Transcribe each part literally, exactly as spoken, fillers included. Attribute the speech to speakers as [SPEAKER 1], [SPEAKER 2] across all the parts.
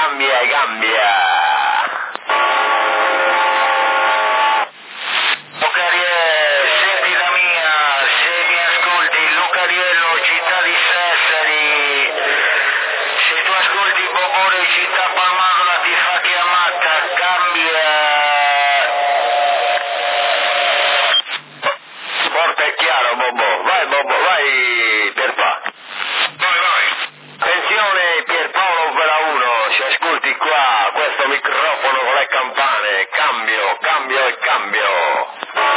[SPEAKER 1] cambia e cambia. Lucariello, senti la mia, se mi ascolti, Lucariello, città di Sassari, se tu ascolti Bobore, città Palmagola, ti fa chiamata, cambia. Forte e chiaro, Bobo, vai Bobo, vai Pierpa.
[SPEAKER 2] Vai, vai.
[SPEAKER 1] Attenzione Pierpaolo Vera uno, se ascolti qua questo microfono con le campane, cambio, cambio e cambio.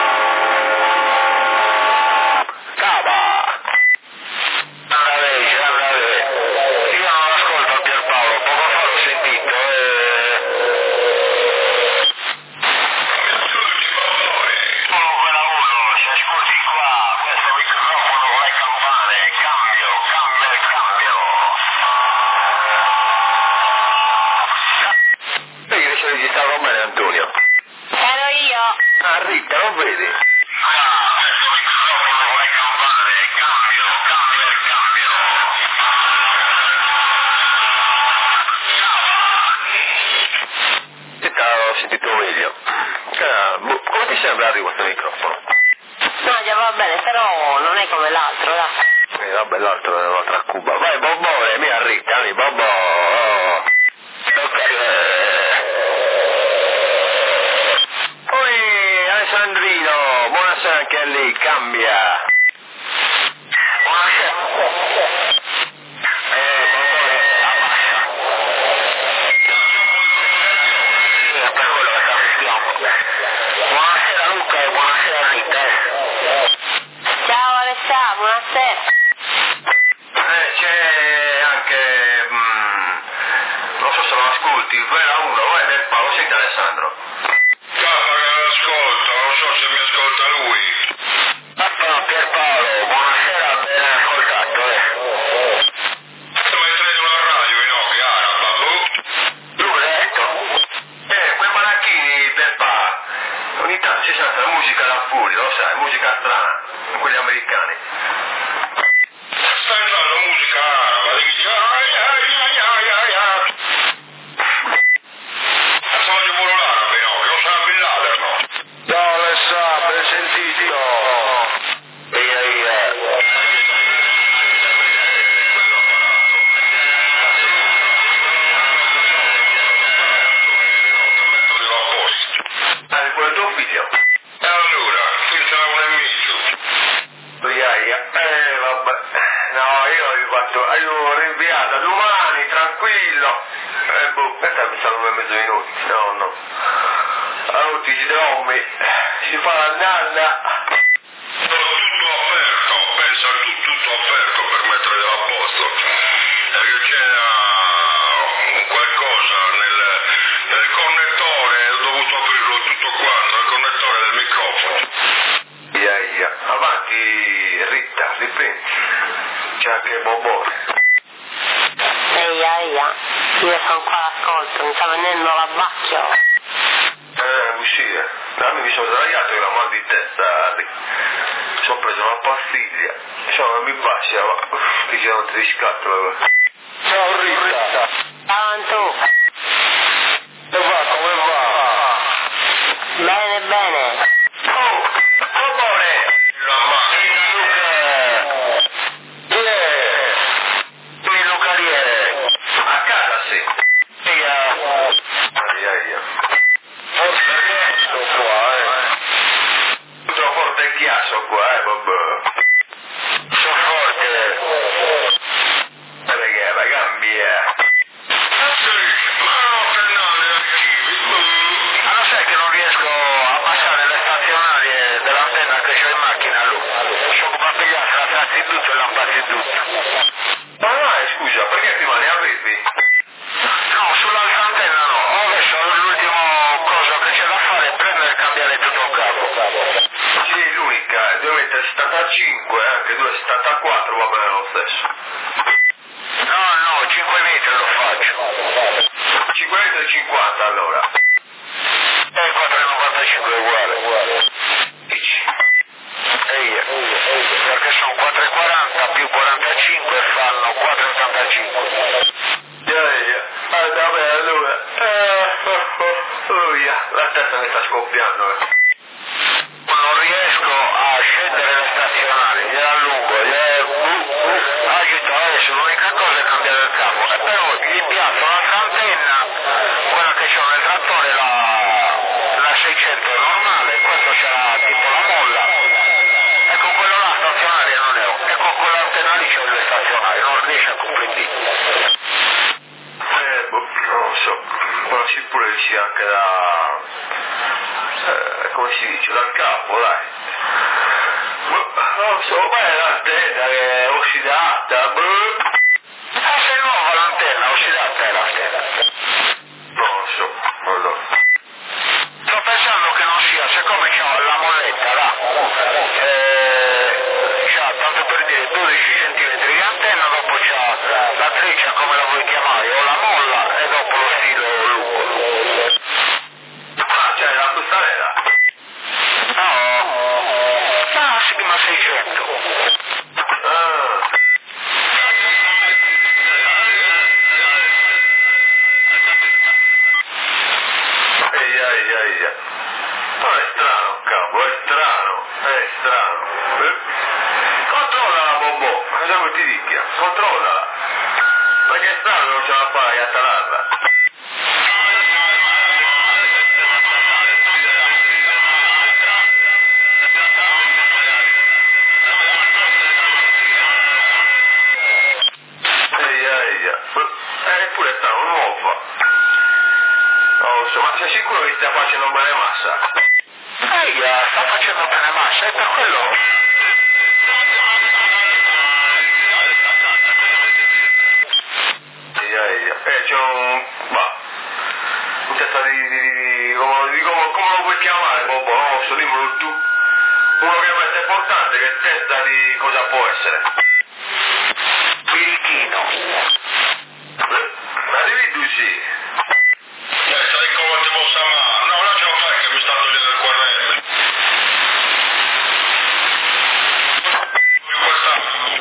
[SPEAKER 1] Cava. Andate, andate. Io non ascolto Pierpaolo, poco fa l'ho sentito e... Paolo Vera uno, se ascolti qua questo microfono con le campane, cambio, cambio e cambio. Vedi che c'è registrato bene Antonio?
[SPEAKER 3] Ero io.
[SPEAKER 1] Ah, Rita, lo vedi? Ah, questo microfono con le campane, cambio, cambio e cambio. Senta, ho sentito meglio. Ah, boh, come ti sembra di questo microfono?
[SPEAKER 3] No, già va bene, però non è come l'altro, dai.
[SPEAKER 1] Eh, vabbè, l'altro è un'altra cuba. Vai, Bobone, mia Rita, mi Bobo. Oh. Poi Alessandrino, buonasera anche a lei, cambia. Buonasera. Eh, Bobone, abbassa. Sì, è per quello che sappiamo. Buonasera Luca e buonasera Rita.
[SPEAKER 3] Ciao Alessà, buonasera.
[SPEAKER 1] Eh, c'è anche, mm, non so se lo ascolti, Vera uno, vai del Paolo, senti Alessandro.
[SPEAKER 2] Calma che non ascolto, non so se mi ascolta lui.
[SPEAKER 1] Ah, Pierpaolo, buonasera, ben ascoltato, eh.
[SPEAKER 2] Mentre in una radio in Oghi, araba, boh.
[SPEAKER 1] Lui l'ha detto? Eh, quei baracchini del bar, ogni tanto si sente la musica da fuori, lo sai, musica strana, quelli americani.
[SPEAKER 2] Sta entrando musica araba, dici ai ai ai ai ai ai. Adesso voglio pure l'arabo in Oghi, lo sa Bin Laden, no?
[SPEAKER 1] Ciao Alessandro, ben sentito. Via, via.
[SPEAKER 2] Metterlo a posto.
[SPEAKER 1] Ah, è quello tuo figlio?
[SPEAKER 2] E allora, qui sarà un amico.
[SPEAKER 1] Via, via. Eh, vabbè. No, io ho fatto, io rinviata domani, tranquillo. Eh, boh, aspetta, mi stanno mezzo minuti. No, no. Allora ti dormi, si fa la nanna.
[SPEAKER 2] Tutto aperto, pensa a tutto, tutto aperto per mettere a posto. Perché c'era un qualcosa nel, nel connettore, ho dovuto aprirlo tutto quanto, nel connettore del microfono.
[SPEAKER 1] Via, via. Avanti, Rita, riprendi. C'è anche Bobone.
[SPEAKER 3] Ehi, ehi, io sono qua all'ascolto, mi sta venendo l'abbacchio.
[SPEAKER 1] Eh, uscire. Dammi, mi sono sdraiato e la mal di testa. Mi sono preso una pastiglia. Insomma, non mi bacia, ma dice non ti riscatto. Ciao Rita.
[SPEAKER 3] Ciao Antù.
[SPEAKER 1] Come va, come va?
[SPEAKER 3] Bene, bene.
[SPEAKER 1] Oh, Bobone!
[SPEAKER 2] La macchina.
[SPEAKER 1] Luca! Chi è? Qui Lucariere. A casa, sì. Via. Via, via. Forse riesco qua, eh. Tutto forte e ghiaccio qua, eh, vabbè. Sono forte. Perché la cambia.
[SPEAKER 2] Ma no, Fernando, archivi.
[SPEAKER 1] Ma lo sai che non riesco a passare le stazionarie dell'antenna che c'ho in macchina, lui? Sono come a pigliare la tratti tutto e lampati tutto. Ma no, scusa, perché prima ne avevi? No, sull'altra antenna no. Adesso l'ultimo cosa che c'è da fare è prendere e cambiare tutto il capo. Sì, l'unica, devo mettere settantacinque, anche due settantaquattro va bene lo stesso. No, no, cinque metri lo faccio. cinque metri e cinquanta allora. E quattro virgola novantacinque è uguale. Dici. Ehi, perché sono quattro virgola quaranta più quarantacinque fanno quattro virgola ottantacinque. Yeah, yeah. Ah, vabbè, allora, eh, oh, oh, oh, yeah, la testa mi sta scoppiando. Eh.
[SPEAKER 2] Non riesco a scendere le stazionali, gliela allungo, gliela uh, agito adesso, l'unica cosa è cambiare il capo. E però gli piazzo un'altra antenna, quella che c'ho nel trattore, la, la seicento normale, questo c'era tipo la molla, e con quello là stazionaria non ne ho, e con quell'antenna lì c'ho le stazionarie, non riesce a comprendere.
[SPEAKER 1] Eh, boh, non lo so, però sì pure riesci anche da... Eh, come si dice, dal capo, dai. Boh, non lo so, ma è l'antenna che è ossidata, boh.
[SPEAKER 2] Eh, se è nuova l'antenna, ossidata è l'antenna.
[SPEAKER 1] Non lo so, non lo so.
[SPEAKER 2] Sto pensando che non sia, siccome c'ho la molletta là, eh, c'ha, tanto per dire, dodici centimetri di antenna, dopo c'ha la treccia, come la vuoi chiamare, o la molla, e dopo lo stilo lungo.
[SPEAKER 1] Ah, cioè la bustarella?
[SPEAKER 2] No, no, Sigma seicento.
[SPEAKER 1] Ah. Ehi, ehi, ehi. No, è strano, capo, è strano, è strano. Eh? Controllala, Bobo, cosa vuoi ti dica? Controllala. Ma che è strano non ce la fai a talarla? Ehi, ehi, eh, eppure è strano, nuova. Non lo so, ma sei sicuro che stia facendo bene massa?
[SPEAKER 2] Ehi, eh, sta facendo bene massa, è per quello.
[SPEAKER 1] Ehi, ehi, eh, c'è un... bah, un testa di... di, di, come, di come, come lo puoi chiamare, Bobo? Non lo so, dimmelo tu. Uno che è importante, che testa di cosa può essere?
[SPEAKER 2] Birichino.
[SPEAKER 1] Ma devi tu sì.
[SPEAKER 2] Testa di come ti possa amare. No, lascia fare che mi sta togliendo il corrente. Questa...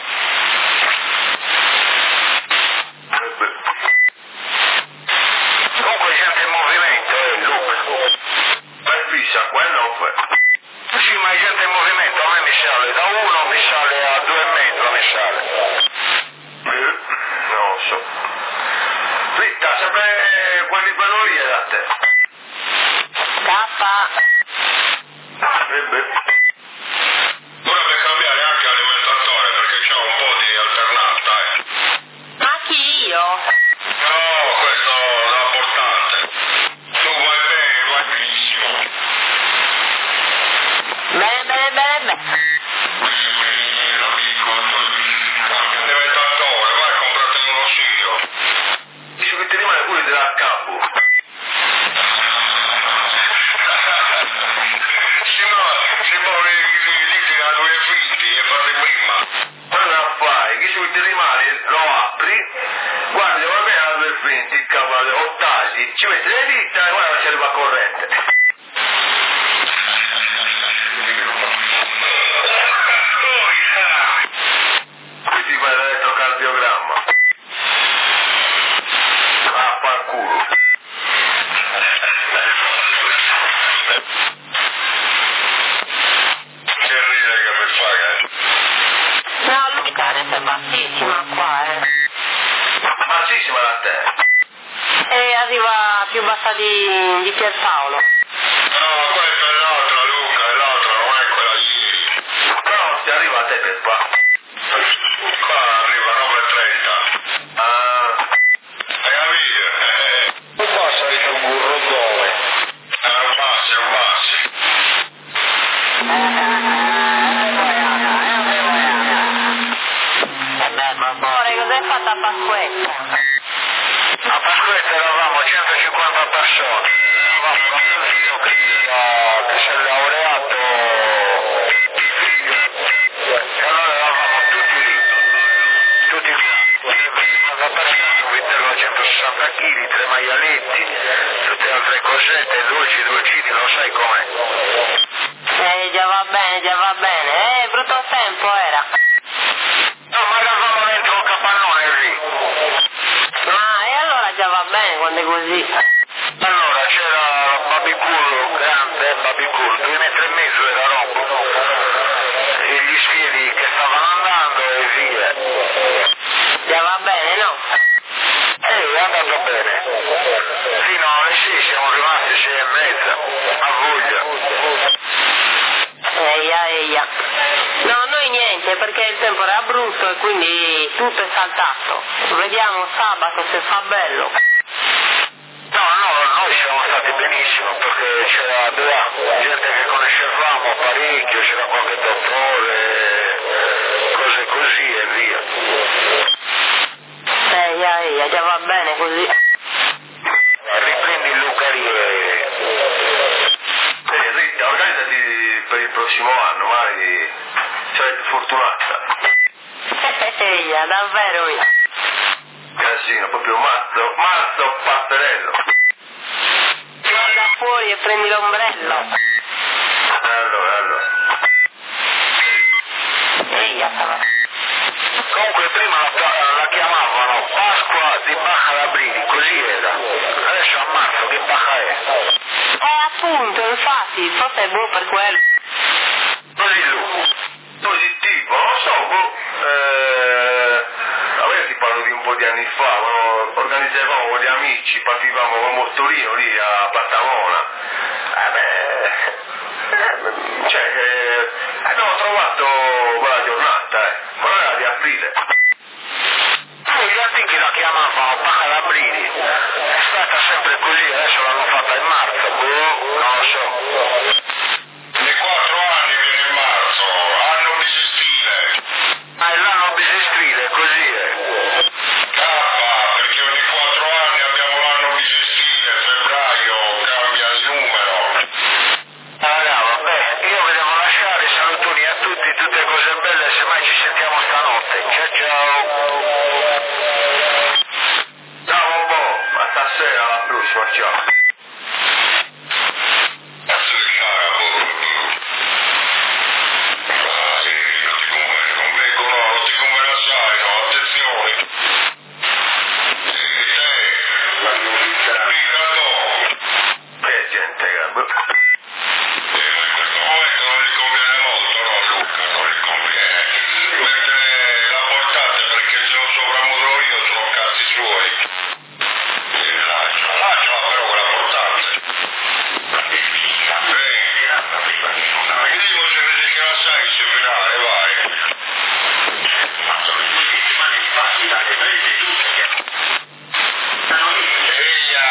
[SPEAKER 2] Comunque sente il movimento, eh, Luca.
[SPEAKER 1] Ma è fissa, quello o fai?
[SPEAKER 2] Sì, ma gente in movimento, a me mi sale da uno, mi sale a due e mezzo, mi sale.
[SPEAKER 1] Eh, non lo so. Fritta, sempre quelli quello lì è da te.
[SPEAKER 3] Kappa.
[SPEAKER 1] Eh beh.
[SPEAKER 2] Ora per cambiare anche l'alimentatore perché c'è un po' di alternata, eh.
[SPEAKER 3] Ma chi io?
[SPEAKER 2] No, questo è la portante. Tu vai bene, vai benissimo.
[SPEAKER 3] Bene, bene, bene, bene.
[SPEAKER 2] Alimentatore, vai a comprarti uno io.
[SPEAKER 1] Dice che ti rimane pure della capo.
[SPEAKER 2] Sì, ma si muove lì a due figli e fate prima.
[SPEAKER 1] Cosa fai? Che se ti rimane lo apri, guardi, va bene a due venti il capo, o tagli, ci metti le dita e guarda che ci arriva corrente. Qui ti fai l'elettrocardiogramma. Ah, fa culo.
[SPEAKER 2] Che ride che mi fai, eh?
[SPEAKER 3] No, Luca, adesso è bassissima qua, eh.
[SPEAKER 1] Massissima da te.
[SPEAKER 3] E arriva più bassa di, di Pierpaolo.
[SPEAKER 2] No, questa è l'altra, Luca, è l'altra, non è quella di ieri.
[SPEAKER 1] No, ti arriva a te per qua.
[SPEAKER 2] Qua arriva nove e trenta.
[SPEAKER 1] Ah,
[SPEAKER 2] Hai capito? Eh,
[SPEAKER 1] non basta dice un burro dove?
[SPEAKER 2] è un basso, è un basso.
[SPEAKER 3] Amore, cos'hai fatto a Pasquetta?
[SPEAKER 2] A Pasquetta eravamo centocinquanta persone. Eravamo un figlio che, uh, che si è laureato. E allora eravamo tutti lì. Tutti cinquanta persone, vitello a centosessanta chili, tre maialetti, tutte altre cosette, dolci, dolcini, lo sai com'è.
[SPEAKER 3] Eh, già va bene, già va bene. Eh, brutto tempo era.
[SPEAKER 2] No, ma eravamo dentro un capannone lì.
[SPEAKER 3] Ah, e allora già va bene quando grande così.
[SPEAKER 1] Allora c'era Babicul grande, Babicul, due metri e mezzo era rombo, e gli sfieri che stavano andando e via.
[SPEAKER 3] Già va bene, no?
[SPEAKER 1] Eh, è andato bene. Fino alle sei siamo rimasti sei e mezza, a voglia.
[SPEAKER 3] Eia, eia. No, noi niente, perché il tempo era brutto e quindi tutto è saltato. Vediamo sabato se fa bello.
[SPEAKER 1] No, no, noi siamo stati benissimo perché c'era della gente che conoscevamo parecchio, c'era qualche dottore, cose così e via.
[SPEAKER 3] Eia, eia, già va bene così.
[SPEAKER 1] Riprendi il Lucari e...
[SPEAKER 2] Eh, Rita, organizzati per il prossimo anno, mai sarai più fortunata.
[SPEAKER 3] Eia, davvero.
[SPEAKER 2] Casino, proprio matto, matto patterello.
[SPEAKER 3] Guarda fuori e prendi l'ombrello.
[SPEAKER 2] Allora, allora.
[SPEAKER 3] Eia, stava.
[SPEAKER 1] Comunque prima la, la chiamavano Pasqua di Bacca Labridi, così era. Adesso a marzo che Bacca è?
[SPEAKER 3] Eh, appunto, infatti, forse è buono per quello.
[SPEAKER 1] Così lui.
[SPEAKER 2] Positivo, non lo so, boh, eh, a me ti parlo di un po' di anni fa, quando organizzavamo con gli amici, partivamo con motorino lì a Pattamona. Eh beh, eh, cioè, eh, abbiamo trovato quella giornata, eh, quella era di aprile.
[SPEAKER 1] Poi gli antichi la chiamavano Bacca Labridi, è stata sempre così, adesso l'hanno fatta in marzo, boh, non lo so.
[SPEAKER 2] Nei quattro anni viene in marzo, anno bisestile.
[SPEAKER 1] Ma è l'anno bisestile, così è.
[SPEAKER 2] Kappa, perché ogni quattro anni abbiamo l'anno bisestile, febbraio cambia il numero.
[SPEAKER 1] Ah, vabbè, io vi devo lasciare, salutoni a tutti, tutte cose belle, semmai ci sentiamo stanotte. Ciao ciao.
[SPEAKER 2] Ciao un po', a stasera, alla prossima, ciao. Cazzo di cara, Vai, non ti conviene, non vengo, no, non ti conviene assai, no, attenzione. Che gente, che... Eh, ma in questo momento non gli conviene molto, no, Luca, non gli conviene. Mentre l'importante perché se lo sovramuto io sono cazzi suoi. Eh, lascia, lasciala però quella portante. Eh, ma che dico se vedi che la sai se finale, vai. Eia!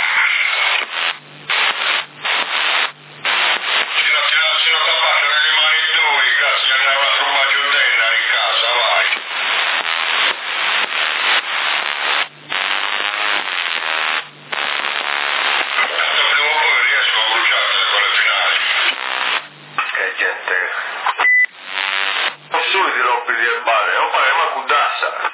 [SPEAKER 2] Fino a tirarsi una tabacca nelle mani di lui, grazie a una tromba giundenna in casa, vai. Tanto prima o poi riesco a bruciartele con le finali. Che gente. Nessuno ti rompi di erbare, non fare ma cudassa.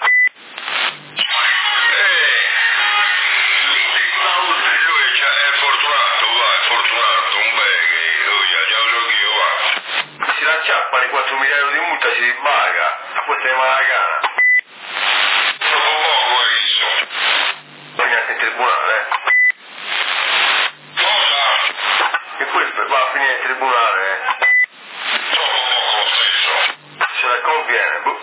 [SPEAKER 2] Lui è fortunato, va, è fortunato, un bel che lui già lo so che io va. Si lanciappa di quattro miliardi di multa si ribaga, a questa è malagana. Troppo poco hai visto. Non neanche in tribunale, eh. Cosa? E poi va a finire in tribunale, eh. Troppo poco lo stesso. Se la conviene, boh.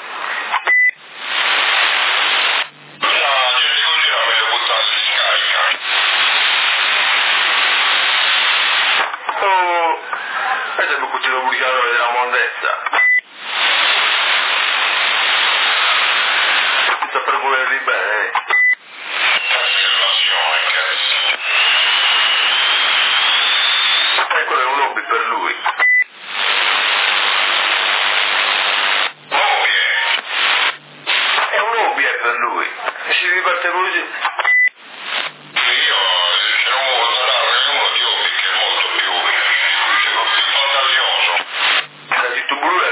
[SPEAKER 2] La gente così la viene buttata in scarica. Oh, questo è il cucciolo bruciatore della mondezza. Sta per volerli bene, eh. Osservazione, cazzo. E quello è un hobby per lui. Hobby è? È un hobby è per lui. E si diverte così. Io ce ne vuoi narrare uno di hobby che è molto più, più fantasioso. La città blu è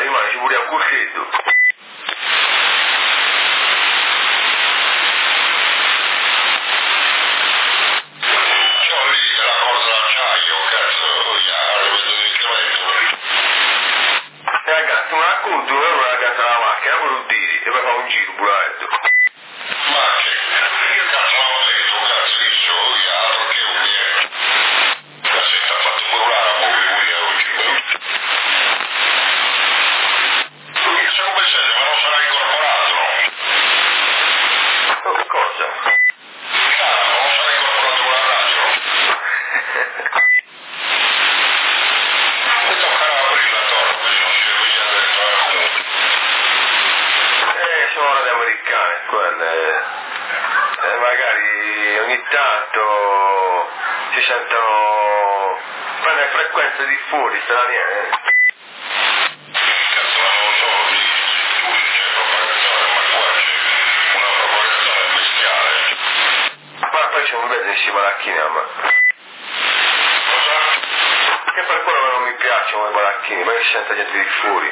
[SPEAKER 1] sento, si sentono le frequenze di fuori straniere.
[SPEAKER 2] Cazzo, ma non lo so, lì, tu c'è propagazione, ma qua c'è una propagazione bestiale.
[SPEAKER 1] Ma poi c'è un verde questi baracchini a me.
[SPEAKER 2] Cosa?
[SPEAKER 1] Che per quello che non mi piacciono i baracchini, perché si sente gente di fuori.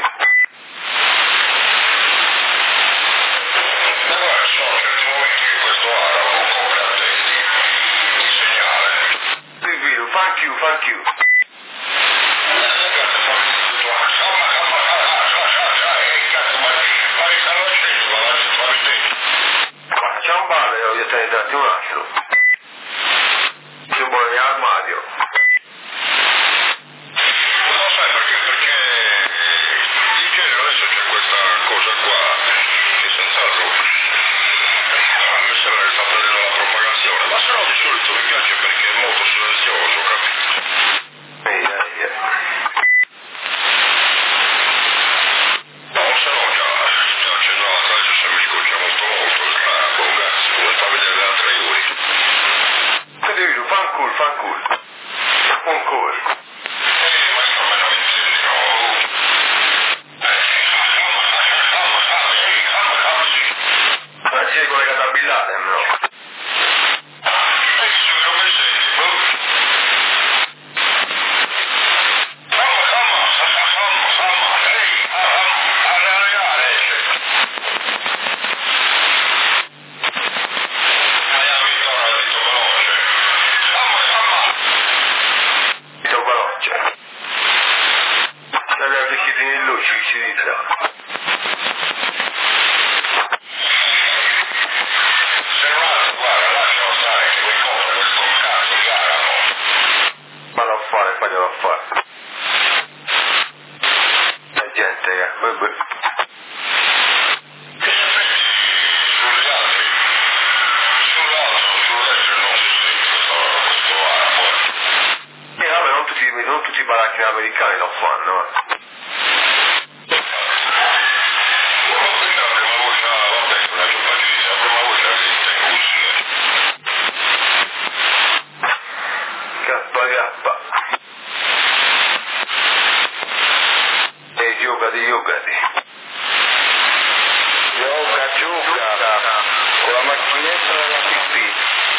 [SPEAKER 2] Ma guarda, sono certi momenti che questo arabo copre a testi il segnale.
[SPEAKER 1] Vivido, thank you, thank you. C'è un bar e voglio tenere un altro. Più buono nell'armadio.
[SPEAKER 2] Non lo sai perché? Perché in genere adesso c'è questa cosa qua che senz'altro a me sembra che sta prendendo la propagazione, ma se no di solito mi piace perché è molto silenzioso, capito?
[SPEAKER 1] Ehi, ehi, ehi.
[SPEAKER 2] No, se no già, già c'è no, adesso se mi scoccia molto molto il capo, cazzo, come sta a vedere le altre ore.
[SPEAKER 1] Che devi dire? Fan cool, fan cool. Un cool.
[SPEAKER 2] Eh, ma sta meno mentire, no? Eh, calma, calma, calma, sì, calma, calma, sì.
[SPEAKER 1] Ma ci sei collegato a Bin Laden, no?
[SPEAKER 2] Eh, sì, come sei? Calma, calma, calma, calma, ehi, arreare. Miami ora dito veloce. Calma, calma.
[SPEAKER 1] Dito veloce. Dalle vestitini in luce, ci dice.
[SPEAKER 2] Se non ha, guarda, lascialo stare che mi compro questo cazzo di arabo.
[SPEAKER 1] Fallo a fare, faglielo a fare. La gente, eh. Vabbè.
[SPEAKER 2] Che ne pensi sugli altri? Sull'altro, sull'estero non si sente questo, questo arabo.
[SPEAKER 1] E vabbè, non tutti, non tutti i baracchi americani lo fanno, eh.
[SPEAKER 2] Questa è la prima volta, vabbè, una giornata, la prima volta che sento in Russia.
[SPEAKER 1] Kappa kappa. E giocati, giocati. Gioca, gioca. Con la macchinetta della pipì.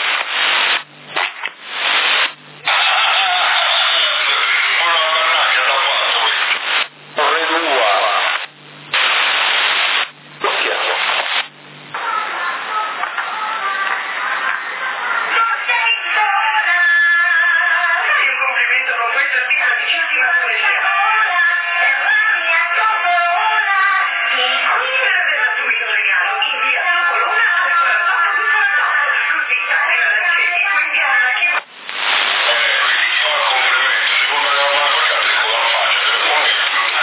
[SPEAKER 2] Una bernacchia da quanto?
[SPEAKER 1] Ore due. Lo chiamo.
[SPEAKER 4] In complimento con questo simpaticissima poesia. Della subito regalo in via Tucolona al quarantotto, così arriva la cedi, quindi alla chiesa.
[SPEAKER 2] Eh, vedi, io al complimento, secondo me non la pagate con la faccia del momento.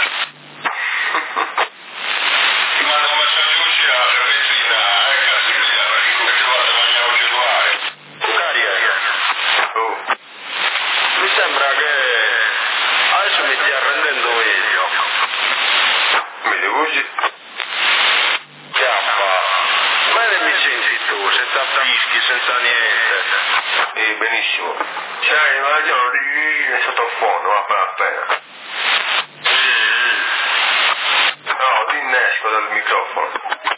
[SPEAKER 2] Ti mando un messaggio così alla cervellina, eh, cazzo di via, perché come ti fate mangiare un cellulare?
[SPEAKER 1] Carica. Oh. Mi sembra che adesso mi stia rendendo meglio. Meglio così. Chiappa. Ma che mi senti tu? Senza fischi, senza niente. Eh, benissimo. C'hai una ragione di sottofondo, appena appena. No, ti innesco dal microfono.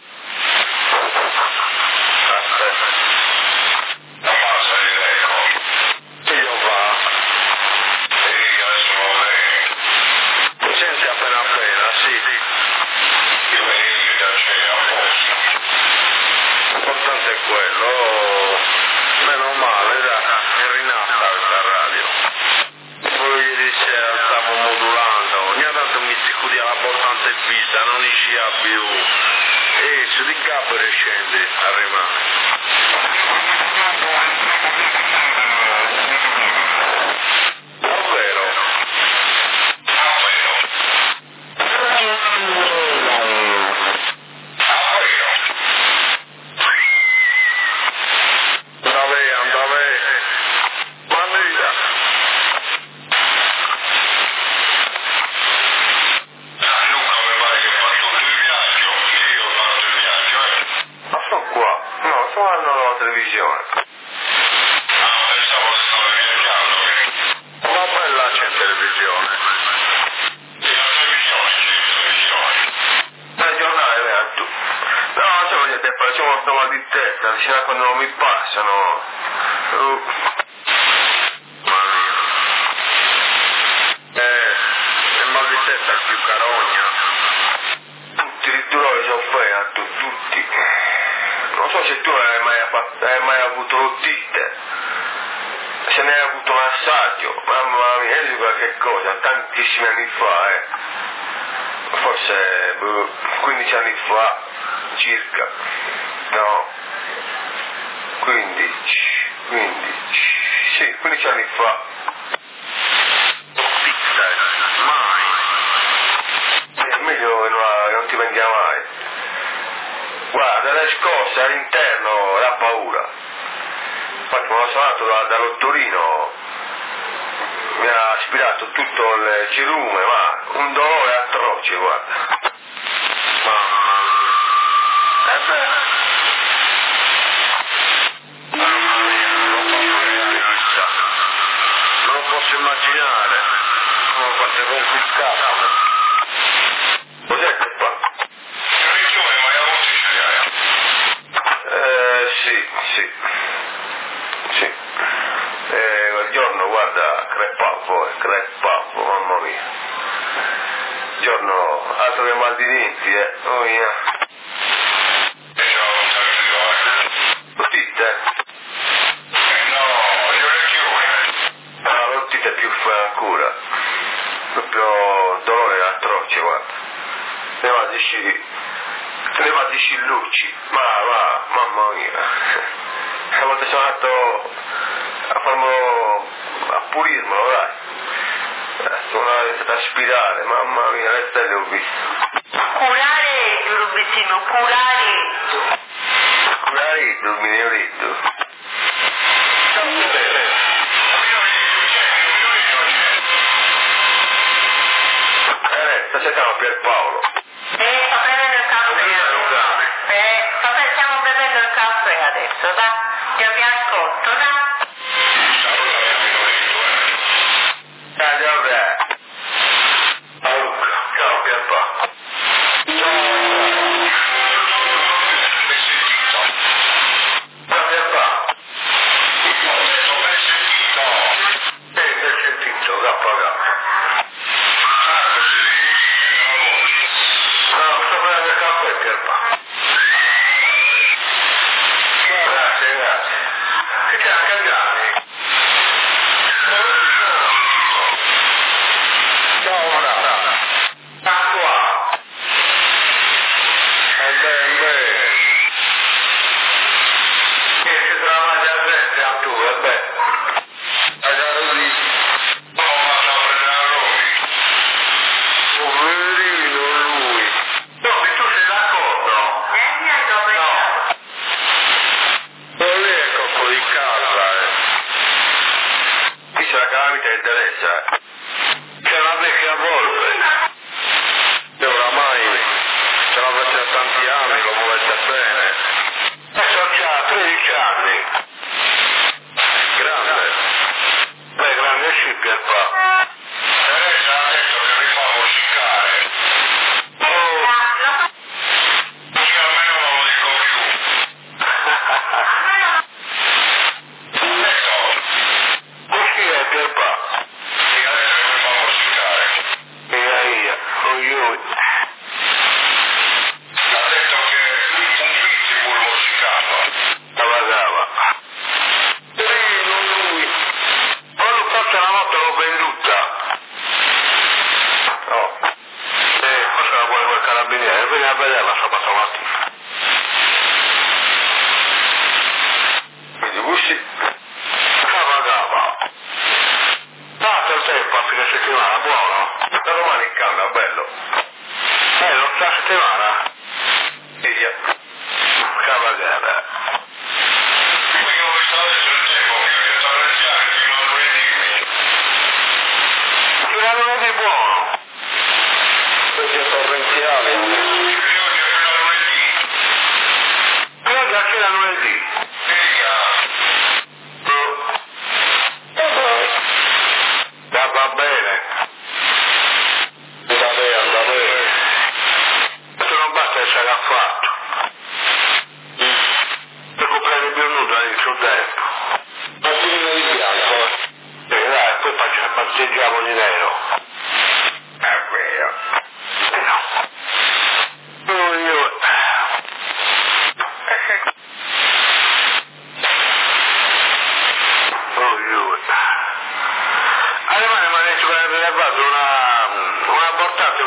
[SPEAKER 1] Aspetta.
[SPEAKER 2] Ammazza di l'eco.
[SPEAKER 1] Io va.
[SPEAKER 2] Ehi, adesso va bene.
[SPEAKER 1] Mi senti appena appena, sì.
[SPEAKER 2] Io venire da c'è a posto.
[SPEAKER 1] L'importante è quello. Meno male, dai, è rinata questa radio. Poi ieri sera stavo modulando, ogni tanto mi si cudia la portante vista, non ci ha più. E su di capo e scendi a rimane. Davvero?
[SPEAKER 2] Davvero? Davvero?
[SPEAKER 1] Andave, andave. Ma via.
[SPEAKER 2] Luca mi pare che hai fatto due viaggi, io ho fatto il viaggio, eh.
[SPEAKER 1] Ma sono qua. No, sono fino a quando non mi passano. Uh.
[SPEAKER 2] Mamma mia. Eh, il mal di testa è più carogna.
[SPEAKER 1] Tutti i dolori sono fetti, tutti. Non so se tu hai mai, hai mai avuto l'otite, se ne hai avuto un assaggio, mamma mia, di qualche cosa, tantissimi anni fa, eh. Forse boh, quindici anni fa, circa, no, quindici, quindici, sì, quindici anni fa.
[SPEAKER 2] L'otite, mai.
[SPEAKER 1] È meglio che non, che non ti venga mai. Guarda, le scosse all'interno, la paura. Infatti quando sono andato da, dall'ottorino mi ha aspirato tutto il cerume, ma un dolore atroce, guarda.
[SPEAKER 2] Mamma mia.
[SPEAKER 1] Eh beh.
[SPEAKER 2] Mamma mia, non posso realista. Non lo posso immaginare. Come quante volte il capo.
[SPEAKER 1] Cos'è che fa?
[SPEAKER 2] Regione, ma hai avuto i cereali?
[SPEAKER 1] Eh, sì, sì. Sì. Eh, quel giorno, guarda, crepavo, eh, crepavo, mamma mia. Il giorno, altro che mal di denti, eh. Oh mia.
[SPEAKER 2] E ce l'ho contagio, eh.
[SPEAKER 1] L'otite?
[SPEAKER 2] Eh no, le orecchioni.
[SPEAKER 1] Ah, l'otite è più fa ancora. Proprio dolore atroce, guarda. Ne va di sci... Ne va di scillucci. Ma va, mamma mia. A volte sono andato a farmelo, a pulirmelo, dai. Sono andato a aspirare, mamma mia, le stelle ho visto.
[SPEAKER 3] Curare, Giurubittino, curare.
[SPEAKER 1] Curare il migliorito. Eh, sta cercando Pierpaolo.
[SPEAKER 3] Eh, sto bevendo il caffè adesso. Eh, sto per- stiamo bevendo il caffè adesso, da? Ti vi ascolto, da?
[SPEAKER 1] Eh, vabbè. Ah, Luca, ciao Pierpaolo. Ciao Pierpaolo. Eh, ti ho sentito, cappa cappa. No, sto prendendo il caffè, Pierpaolo. Grazie, grazie. Che c'è anche a Gianni? Ciao, brava. Tanto a. E beh, beh. Che si trova già a gente, a tu, e beh. Hai dato lì.
[SPEAKER 2] No, ma sta prendendo lui.
[SPEAKER 1] Poverino lui. No, che tu sei d'accordo?
[SPEAKER 3] Eh, mi ha dopo il caffè.
[SPEAKER 1] Non lì è colpo di casa, eh. Qui c'è la calamita che interessa, eh. C'è una vecchia volpe. E oramai ce l'ha fatta da tanti anni, lo muovete bene. Adesso c'ha tredici anni. Grande. Beh, grande sì, Pierpaolo.
[SPEAKER 2] Teresa ha detto che mi fa morsicare.
[SPEAKER 1] Oh.
[SPEAKER 2] Così almeno non lo dico più. Ecco,
[SPEAKER 1] Così è Pierpaolo.
[SPEAKER 2] dica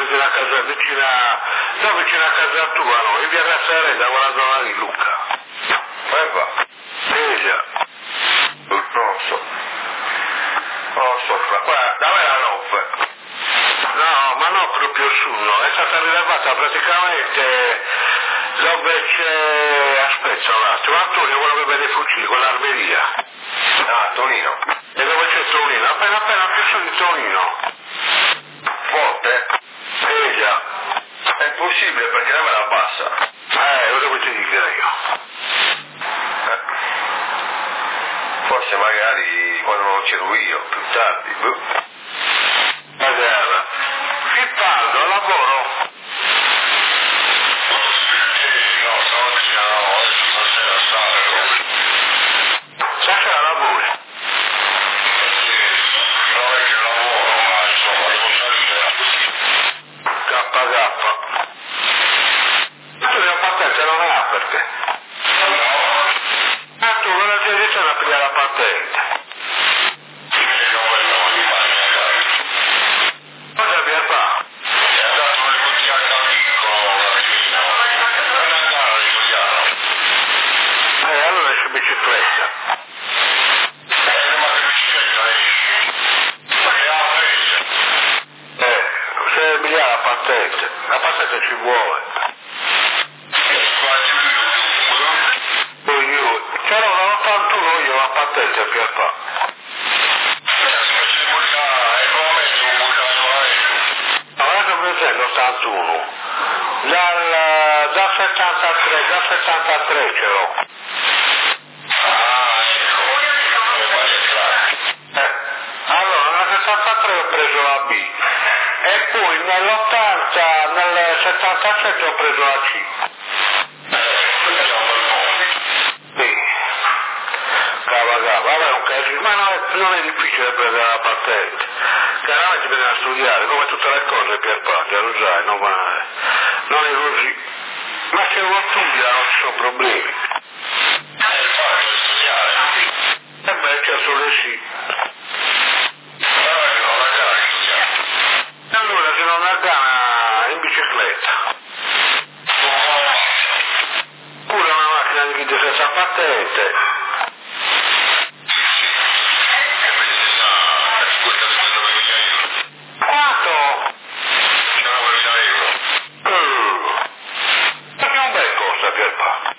[SPEAKER 1] vicino a casa, vicino a, no, vicino a casa tua, no, in via Grassere, da quella zona di Luca.
[SPEAKER 2] E va.
[SPEAKER 1] Sì, già.
[SPEAKER 2] Non so. Non so, guarda, dammi la nove.
[SPEAKER 1] No, ma no proprio su, no, è stata rilevata praticamente dove c'è, aspetta un attimo, Antonio, quello che vede i fucili, quell'armeria.
[SPEAKER 2] Ah, Tonino.
[SPEAKER 1] E dove c'è Tonino? Appena appena più di Tonino.
[SPEAKER 2] Forte?
[SPEAKER 1] Sì, già.
[SPEAKER 2] È impossibile perché la me la bassa.
[SPEAKER 1] Eh, cosa vuoi ti dica io?
[SPEAKER 2] Eh. Forse magari quando non c'ero io, più tardi. Boh.
[SPEAKER 1] Magari. Fittando, al lavoro?
[SPEAKER 2] Sì, no, stamattina no, adesso stasera sabato.
[SPEAKER 1] Stasera lavori?
[SPEAKER 2] Sì, non è che lavoro, ma insomma, devo salire.
[SPEAKER 1] K K. Tu la patente non è per te.
[SPEAKER 2] No?
[SPEAKER 1] Ah, tu non hai detto da pigliare la patente.
[SPEAKER 2] Sì, no, no, mi manca.
[SPEAKER 1] Cosa mi fa?
[SPEAKER 2] È andato nel contiato piccolo, bambino. È una gara di Cogliano.
[SPEAKER 1] Eh, allora c'è bicicletta.
[SPEAKER 2] Eh, ma che bicicletta esci? Ma che ha presa?
[SPEAKER 1] Eh, se devi pigliare la patente. La patente ci vuole.
[SPEAKER 2] Quasi
[SPEAKER 1] Poi io, c'era una ottantuno io la patente per fa. Adesso presente ottantuno. Dal, dal settantatré, dal settantatré ce l'ho. Eh, allora nel sessantatré ho preso la B e poi nell'ottanta, nel settantasette ho preso la C. Sì. Cava cava, vabbè è un casino, ma non è, non è difficile prendere la patente. Chiaramente bisogna studiare, come tutte le cose Pierpaolo, lo sai, no, ma non è così. Ma se uno studia non ci sono problemi. E beh, certo che sì. E allora se non ha gana in bicicletta. Pure una macchina di guida senza patente. Quanto? Uh, perché un bel costa Pierpaolo.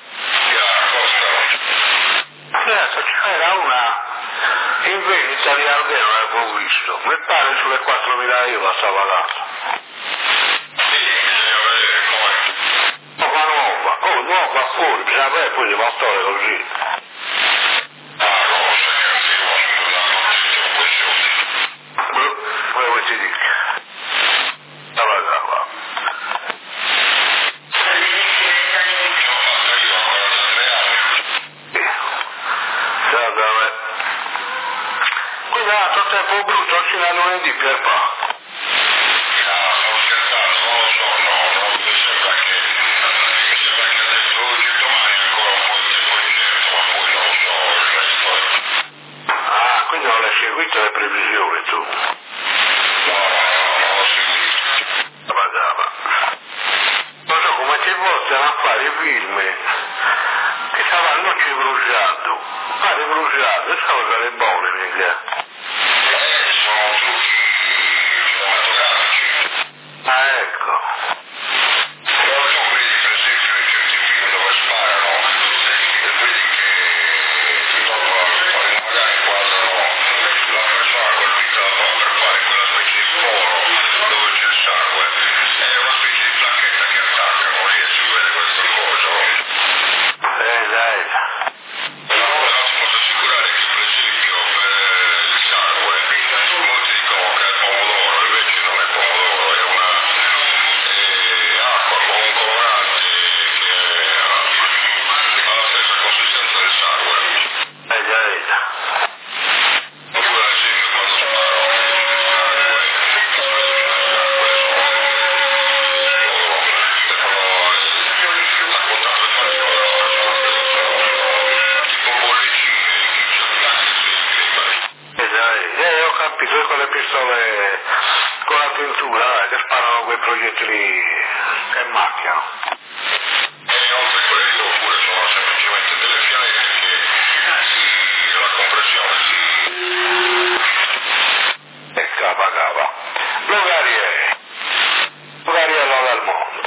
[SPEAKER 1] Adesso c'era una in vendita di Alveno, l'avevo visto. Mi pare sulle quattromila euro la stava dando. Nuova nuova, oh nuova fuori, bisogna avere poi di motore così. Boh, poi vuoi ti dica. Stava cava. Quindi ha tutto tempo brutto, ci la lunedì Pierpaolo. Ah, quindi non hai seguito le previsioni tu. Badava. Non so come ti vogliono a fare i film che saranno ci bruciato. Fare bruciato, questa cosa è buona, mica. Ah, ecco. Eh, dai.
[SPEAKER 2] Posso assicurare che per esempio per il sangue molti dicono che è pomodoro, invece non è pomodoro, è una eh, acqua con un colorante che ha la stessa consistenza del sangue.
[SPEAKER 1] Eh, dai.
[SPEAKER 2] Oppure ad esempio quando sparo il sangue, a contatto del particolare tipo bollicine,
[SPEAKER 1] Eh, dai. Eh, ho capito, quelle pistole,
[SPEAKER 5] con la tintura, dai, che sparano quei proiettili che macchiano.
[SPEAKER 2] E inoltre quelli oppure sono semplicemente delle fialette che si, la compressione si...
[SPEAKER 5] E capa capa. Lugarie, Lugariello del mondo.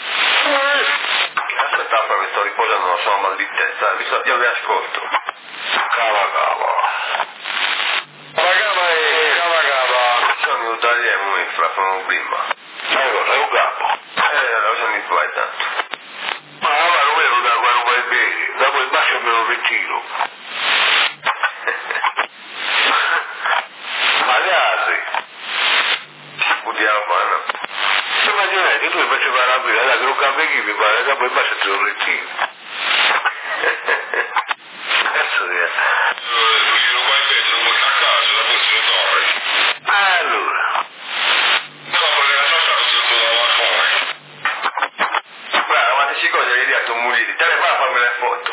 [SPEAKER 1] Aspetta, mi sto riposando, non so, mal di testa, io vi ascolto.
[SPEAKER 5] Cava cava. Cava cava e cava cava.
[SPEAKER 1] Sono un tagliamo infra, sono prima.
[SPEAKER 5] Sai cosa? È un capo.
[SPEAKER 1] Eh, lo sono in fai tanto.
[SPEAKER 5] Ma allora non vedo da quando vai bene, dopo il bacio me lo ritiro. Magari.
[SPEAKER 1] Si buttiamo mano.
[SPEAKER 5] Immaginate, tu mi faccio fare la fila, dai, che non cambia chi mi pare, dopo il bacio te lo ritiro. Cazzo di è.
[SPEAKER 2] Non vai bene, non vuoi a casa, la poi si torre.
[SPEAKER 5] Allora.
[SPEAKER 2] No, perché la nostra non si può lavare fuori.
[SPEAKER 1] Guarda, ma ti ci cosa gli hai detto un mulino? Te ne vai a farmi le foto.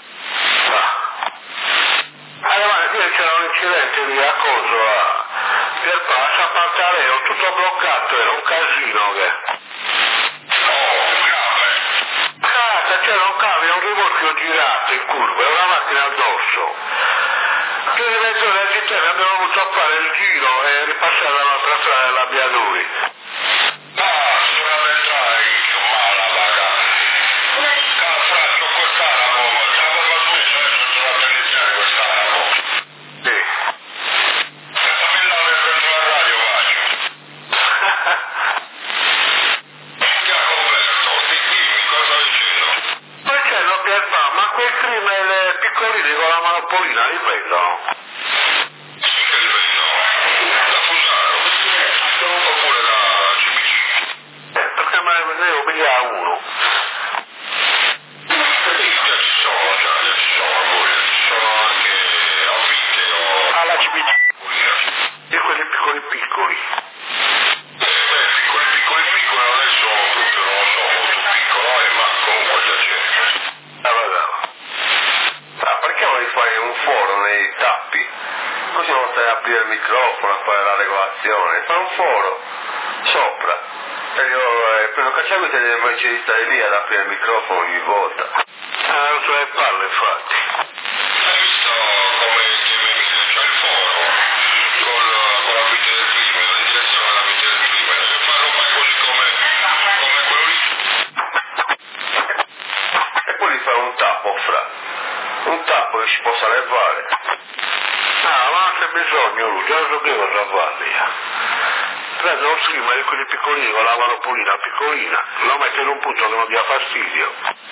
[SPEAKER 5] Allora, qui c'era un incidente di accoso a Pierpasso a Pantaleo, tutto bloccato, era un casino che...
[SPEAKER 2] Oh, grave.
[SPEAKER 5] Cazzo, c'era un camion, un rimorchio girato in curva e una macchina addosso. Più di mezz'ora al cittadino abbiamo dovuto fare il giro e ripassare dall'altra strada della Biaduri.
[SPEAKER 2] Ah, sono avventare che mala vaga. Cazzo, non quest'ara, ma stavo la smesso, adesso sono a iniziare quest'ara.
[SPEAKER 5] Sì.
[SPEAKER 2] Fammi andare dentro la radio, faccio. Che ha coperto? Dimmi, cosa stai dicendo?
[SPEAKER 5] Poi c'è lo Pierpasso, ma quei criminali piccolini con la manopolina li vedono?
[SPEAKER 2] Sì, che li vedo. Da Fusaro. Oppure da C B C.
[SPEAKER 5] Eh, perché me ne devo pigliare uno.
[SPEAKER 2] Sì, già ci sono, già, già ci sono, pure. Ci sono anche a Vitte o...
[SPEAKER 5] Alla C B C. E quelli piccoli piccoli.
[SPEAKER 2] Eh, piccoli, piccoli, piccoli, adesso proprio non lo so, molto piccolo, eh, ma comunque già c'è.
[SPEAKER 5] Ah, guarda.
[SPEAKER 1] Ah, perché non gli fai un foro nei tappi? Così non stai a aprire il microfono, a fare la regolazione. Fai un foro sopra. E io eh, per non cacciare te invece di stare lì ad aprire il microfono ogni volta.
[SPEAKER 5] Ah, non sulle palle, infatti.
[SPEAKER 2] Hai visto come c'è il foro col, con la vite del crimine, la direzione della vite del crimine, che fanno mai così come, come quello lì.
[SPEAKER 1] E poi gli fai un tappo fra. Un tappo che si possa levare.
[SPEAKER 5] Ah, ma non c'è bisogno, lui, già lo sapevo cosa farli. Prendo lo schema di quelli piccolini con la manopolina piccolina, lo metto in un punto che non dia fastidio.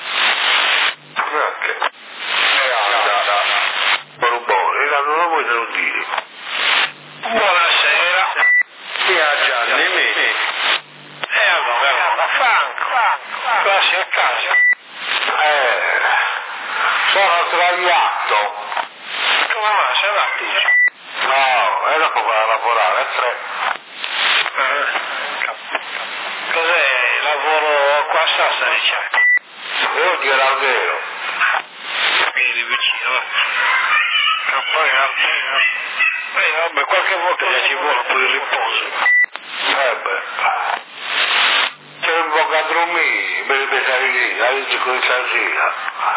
[SPEAKER 1] Ok.
[SPEAKER 5] E anda. Buono buono, e non lo vuoi devo dire. Buonasera.
[SPEAKER 1] Chi ha Gianni? Me.
[SPEAKER 5] E allora, allora, Franco, classi a casa. Eh, sono sbagliato. Come mai, sei andato? No, e dopo vai a lavorare, a tre. Cos'è? Lavoro qua a Sassari c'è? Oggi era vero. Vieni vicino. Campagna. Eh vabbè, qualche volta già ci vuole per il riposo. Eh beh. C'è un po' a dormire, per pensare lì, la legge con il stasera.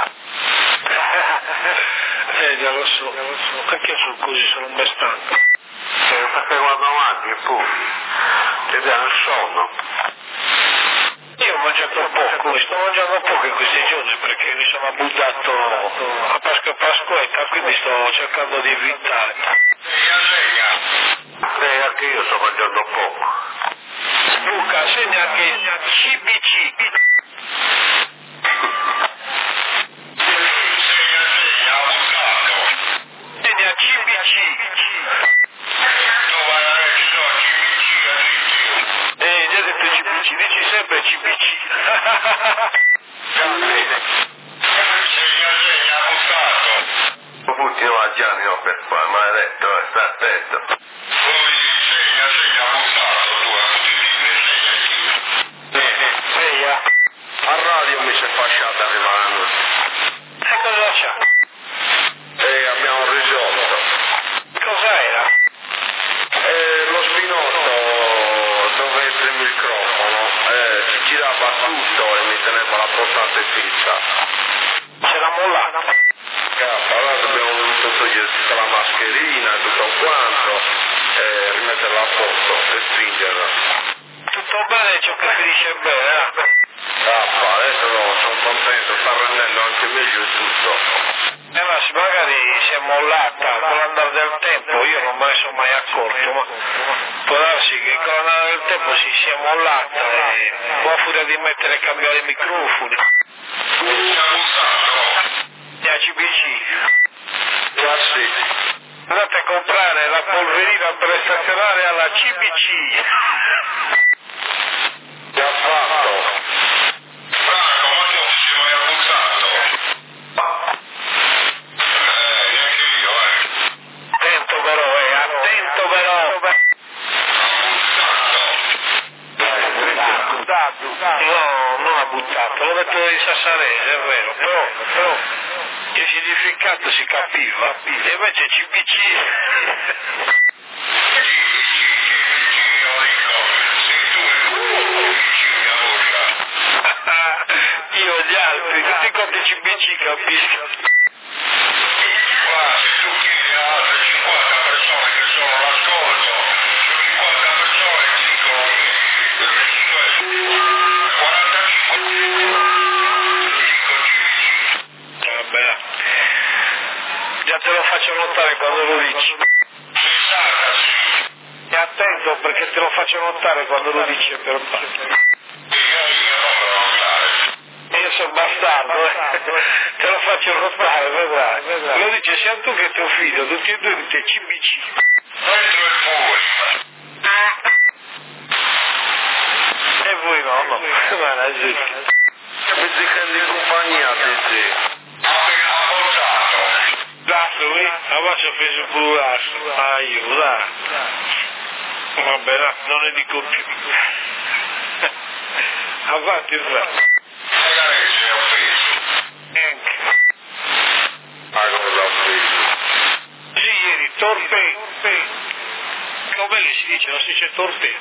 [SPEAKER 5] Eh già lo so, già lo so. Perché sono così, sono un stanco. Eh, perché quando mangi poi ti dà il sonno. Io ho mangiato poco, sto mangiando poco in questi giorni perché mi sono buttato a Pasqua e Pasquetta, quindi sto cercando di evitare. Eh, anche io sto mangiando poco. Luca, segna anche C B C. Segna C B C. Eh, già detto C B C, dici sempre C B C.
[SPEAKER 1] Tutti no a Gianni, no per fare, maledetto, eh, sta attento.
[SPEAKER 2] Segna, segna, buttato, tu, a
[SPEAKER 5] Segna.
[SPEAKER 1] A radio mi si è fasciata prima la notte.
[SPEAKER 5] E cosa c'è?
[SPEAKER 1] E abbiamo risolto.
[SPEAKER 5] Cos'era?
[SPEAKER 1] E lo spinotto ma la portante è fitta.
[SPEAKER 5] Ce l'ha mollata.
[SPEAKER 1] Cazzo, allora dobbiamo dovuto togliere tutta la mascherina e tutto quanto e rimetterla a posto e stringerla.
[SPEAKER 5] Tutto bene, ciò che finisce bene, eh?
[SPEAKER 1] Cazzo, adesso no, sono contento, sta rendendo anche meglio il tutto.
[SPEAKER 5] Eh ma se magari si è mollata con l'andare del tempo, io non me ne sono mai accorto, ma può darsi che con l'andare del tempo si sia mollata e può furia di mettere e cambiare i microfoni. E a C B C.
[SPEAKER 1] Ah sì.
[SPEAKER 5] Andate a comprare la polverina per stazionare alla C B C.
[SPEAKER 1] Che ha fatto?
[SPEAKER 2] Franco, ma tu non ci mai abbozzato? Eh, neanche io, eh.
[SPEAKER 5] Attento però, eh, attento però.
[SPEAKER 2] Abbozzato.
[SPEAKER 5] No, non ha buttato, l'ho detto di Sassarese, è vero, però, però il significato si capiva, e invece C B C... Io e gli altri, tutti quanti C B C capisco.
[SPEAKER 2] Guarda, se tu chiedi a altre cinquanta persone che sono all'ascolto, su cinquanta persone dicono quarantacinque dicono C B C.
[SPEAKER 5] Vabbè, già te lo faccio notare quando lo dici.
[SPEAKER 2] sessanta sì.
[SPEAKER 5] E attento perché te lo faccio notare quando lo dici per parte. Io sono bastardo, eh. Te lo faccio notare, vedrai. Lo dice sia tu che tuo figlio, tutti e due dite C B C.
[SPEAKER 2] Dentro il pure.
[SPEAKER 5] E voi no, no, ma la giusta.
[SPEAKER 1] Pizzicando in compagnia, Tizzi.
[SPEAKER 5] Dato qui, adesso fece pure aiuta. Vabbè, no, non ne dico più. Avanti, fra. Anche.
[SPEAKER 1] Ah, come l'ho preso?
[SPEAKER 5] Sì, ieri, torpe. Come lì si dice? Non si dice torpe.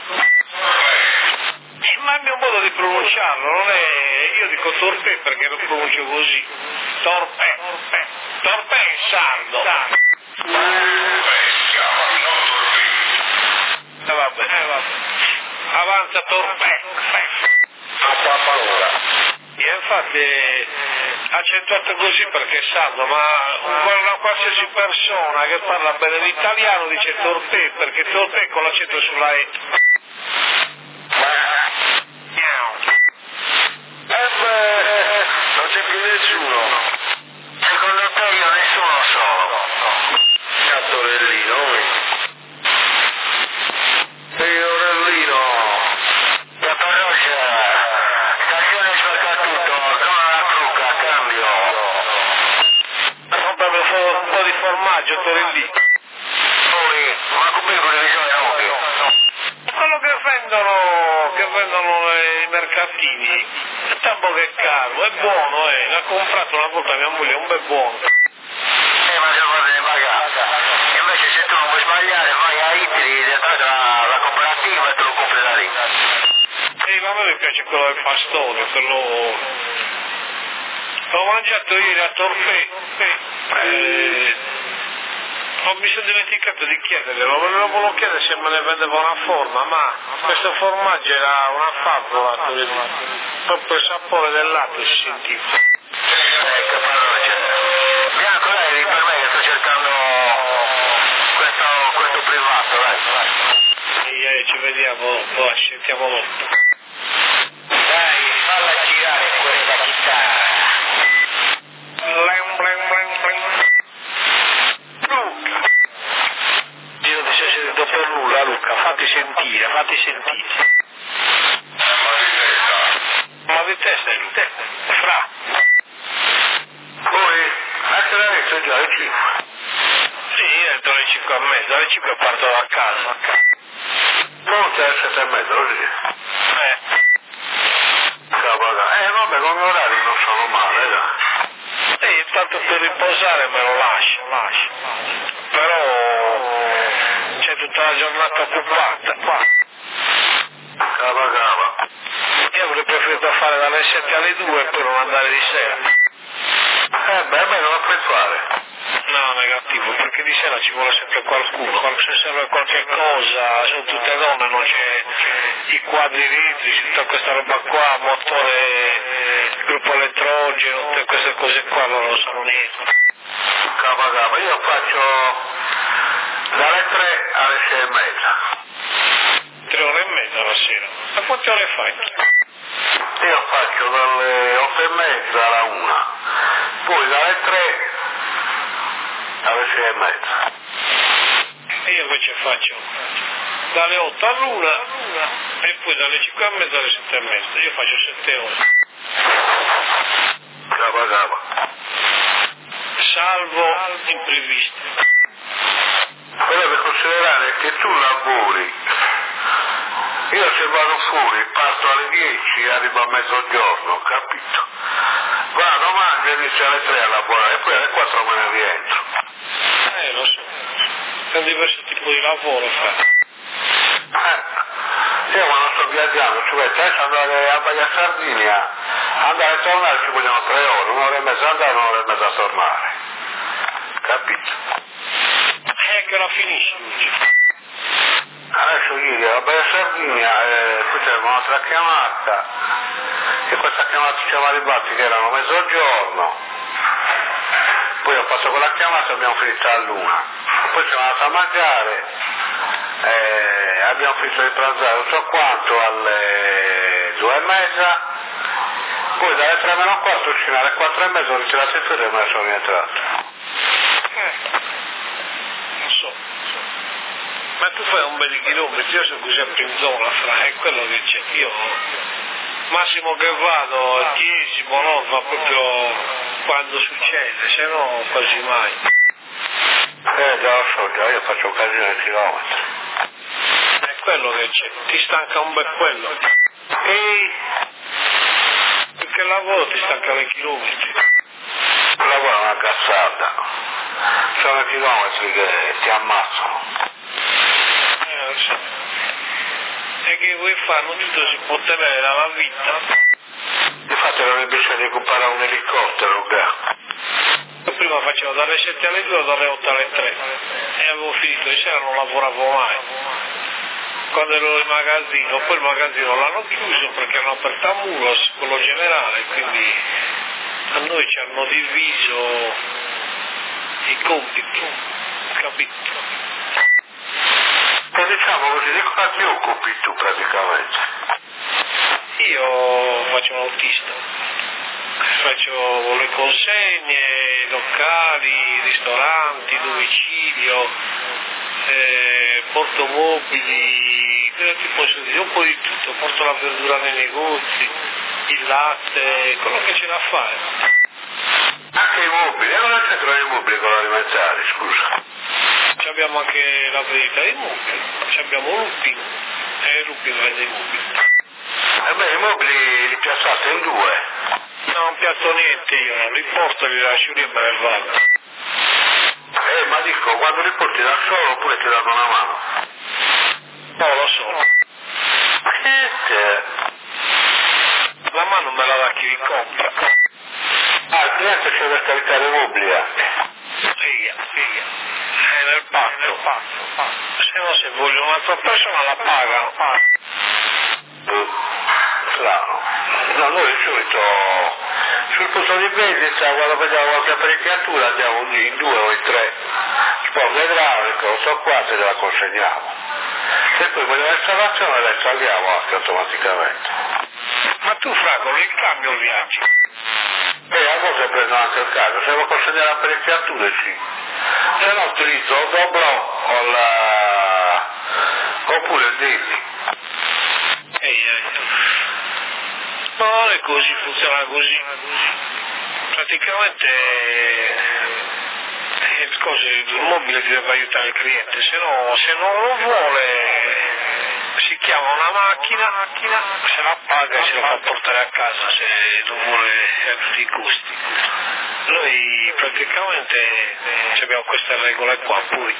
[SPEAKER 5] Ma è il mio modo di pronunciarlo, non è... Io dico torpe perché lo pronuncio così. Torpe. Torpe è in sardo. Eh vabbè, eh vabbè. Avanza torpe.
[SPEAKER 1] A qua parola.
[SPEAKER 5] E infatti è accentuato così perché è sardo, ma una qualsiasi persona che parla bene l'italiano dice torpe perché torpe con l'accento sulla E.
[SPEAKER 1] Eh beh, non c'è più nessuno. Secondo te io nessuno sono. Cazzo Orellino, ehi Orellino, la parrocchia, stazione Sbarcatutto, come la trucca, a cambio.
[SPEAKER 5] Comprami un po' di formaggio, Torellì.
[SPEAKER 1] Poi, ma come con le visioni ovvio?
[SPEAKER 5] Quello che vendono, che vendono i mercatini, è tanto che è caro, è buono, eh. L'ha comprato una volta mia moglie, è un bel buono.
[SPEAKER 1] Eh, ma se lo fate pagare. Invece se tu non vuoi sbagliare, vai a Itri, la, la cooperativa e te lo compri da lì.
[SPEAKER 5] Sì, ma a me mi piace quello del pastone, quello... L'ho mangiato ieri a Torfè, eh, oh, mi sono dimenticato di chiederglielo, me lo volevo chiedere se me ne vendeva una forma, ma questo formaggio era una favola, proprio il sapore del latte si sentiva.
[SPEAKER 1] Ecco, parrocchia. Bianco, lei per me che sto cercando questo, questo privato, dai.
[SPEAKER 5] E eh, ci vediamo, poi sentiamo dopo.
[SPEAKER 1] Dai, falla girare questa chitarra.
[SPEAKER 5] Blam, blam, blam, blam. Luca! Io ti sei sentito per nulla, Luca, fatti sentire, fatti sentire. Ma di te sei Luca? Fra.
[SPEAKER 1] Poi, anche la detto già alle cinque.
[SPEAKER 5] Sì, entro alle cinque e mezza, alle cinque parto da casa.
[SPEAKER 1] Non c'è alle sette e mezza, così.
[SPEAKER 5] Eh.
[SPEAKER 1] Capaga. Eh, vabbè, con gli orari non sono male, dai.
[SPEAKER 5] E intanto per riposare me lo lascio, lascio. Però c'è tutta la giornata occupata qua.
[SPEAKER 1] Cava, cava.
[SPEAKER 5] Io avrei preferito fare dalle sette alle due e poi non andare di sera.
[SPEAKER 1] Eh beh, a me non lo puoi fare.
[SPEAKER 5] No, negativo, perché di sera ci vuole sempre qualcuno, se serve qualche cosa, sono tutte donne, non c'è i quadri elettrici, tutta questa roba qua, motore, gruppo elettrogeno, tutte queste cose qua, loro non sanno niente.
[SPEAKER 1] Capa capa, io faccio dalle tre alle sei e mezza.
[SPEAKER 5] Tre ore e mezza la sera. Ma quante ore fai?
[SPEAKER 1] Io faccio dalle otto e mezza alla una, poi dalle tre alle sei e mezza.
[SPEAKER 5] E io invece faccio dalle otto all'una e poi dalle cinque e mezza alle sette e mezza. Io faccio sette ore.
[SPEAKER 1] Capa capa.
[SPEAKER 5] Salvo imprevisti.
[SPEAKER 1] Però devi considerare che tu lavori. Io se vado fuori parto alle dieci e arrivo a mezzogiorno, capito? Vado, mangio e inizio alle tre a lavorare e poi alle quattro me ne rientro.
[SPEAKER 5] Eh, lo so. È un diverso tipo di lavoro, fra.
[SPEAKER 1] Eh, io quando sto viaggiando, cioè adesso andare a Baia Sardinia, andare e tornare ci vogliono tre ore, un'ora e mezza andare, un'ora e mezza tornare. Capito?
[SPEAKER 5] E che la finisci?
[SPEAKER 1] Adesso ieri a Baia Sardinia, eh, qui c'era un'altra chiamata, e questa chiamata ci siamo arrivati che erano mezzogiorno, poi ho fatto quella chiamata e abbiamo finito all'una, poi siamo andati a mangiare, eh, abbiamo finito di pranzare non so quanto alle due e mezza, poi dalle tre meno un quarto fino alle quattro e mezza ho ritirato il ferro e me ne sono rientrato.
[SPEAKER 5] Eh, non so. Ma tu fai un bel di chilometri, io sono qui sempre in zona, fra, è quello che c'è. Io massimo che vado al diezimo, no, va proprio quando succede, se no quasi mai.
[SPEAKER 1] Eh già lo so, già io faccio un casino di chilometri.
[SPEAKER 5] È quello che c'è, ti stanca un bel quello.
[SPEAKER 1] E
[SPEAKER 5] Più che lavoro ti stanca i chilometri.
[SPEAKER 1] lavoro è una cazzata, sono i chilometri che ti ammazzano.
[SPEAKER 5] Eh, lo so. E che vuoi fare? Non tutto si può tenere dalla vita.
[SPEAKER 1] Infatti non è bisogno di comprare un elicottero, gra.
[SPEAKER 5] Io prima facevo dalle sette alle due, dalle otto alle tre e avevo finito di sera, non lavoravo mai. Quando ero in magazzino, poi il magazzino l'hanno chiuso perché hanno aperto a Mulos, quello generale, quindi a noi ci hanno diviso i compiti, capito?
[SPEAKER 1] E diciamo così, di cosa ti occupi tu praticamente?
[SPEAKER 5] Io faccio l'autista, faccio le consegne, locali, ristoranti, domicilio, eh, porto mobili, ti posso dire un po' di tutto, porto la verdura nei negozi, il latte, quello che c'è da fare.
[SPEAKER 1] Anche i mobili, e non c'entrano i mobili con l'alimentare, scusa.
[SPEAKER 5] Ci abbiamo anche la vendita dei mobili, ci abbiamo Lupin, e Lupin vende i mobili.
[SPEAKER 1] E beh, i mobili li piazzate in due.
[SPEAKER 5] No, non piazzo niente io, non li porto, li lascio lì e me ne vado.
[SPEAKER 1] Eh, ma dico, quando li porti da solo oppure ti danno una mano?
[SPEAKER 5] No, lo so.
[SPEAKER 1] Che?
[SPEAKER 5] La mano me la dà chi li compra.
[SPEAKER 1] Ah, il cliente c'è da caricare i mobili anche.
[SPEAKER 5] Figa, figa. È nel patto. Nel patto. Se no, se voglio un'altra persona la pagano.
[SPEAKER 1] Uh, strano. No, noi di solito sul punto di vendita quando vediamo qualche apparecchiatura andiamo in due o in tre. Sporco idraulico, non so quanto e la consegniamo. Se poi vogliamo l'installazione la installiamo anche automaticamente.
[SPEAKER 5] Ma tu, Franco, il cambio viaggi?
[SPEAKER 1] E a volte prendo anche il caso, se devo consegnare apparecchiature sì. Se no utilizzo o dobro o la... oppure il Dilly.
[SPEAKER 5] Ehi, ehi. No, è così, funziona così. Praticamente eh, cose, il mobile ti deve aiutare il cliente, se no, se non lo vuole si chiama una macchina, se la paga e se la fa portare a casa se non vuole a tutti i costi. Noi praticamente eh, abbiamo queste regole qua, poi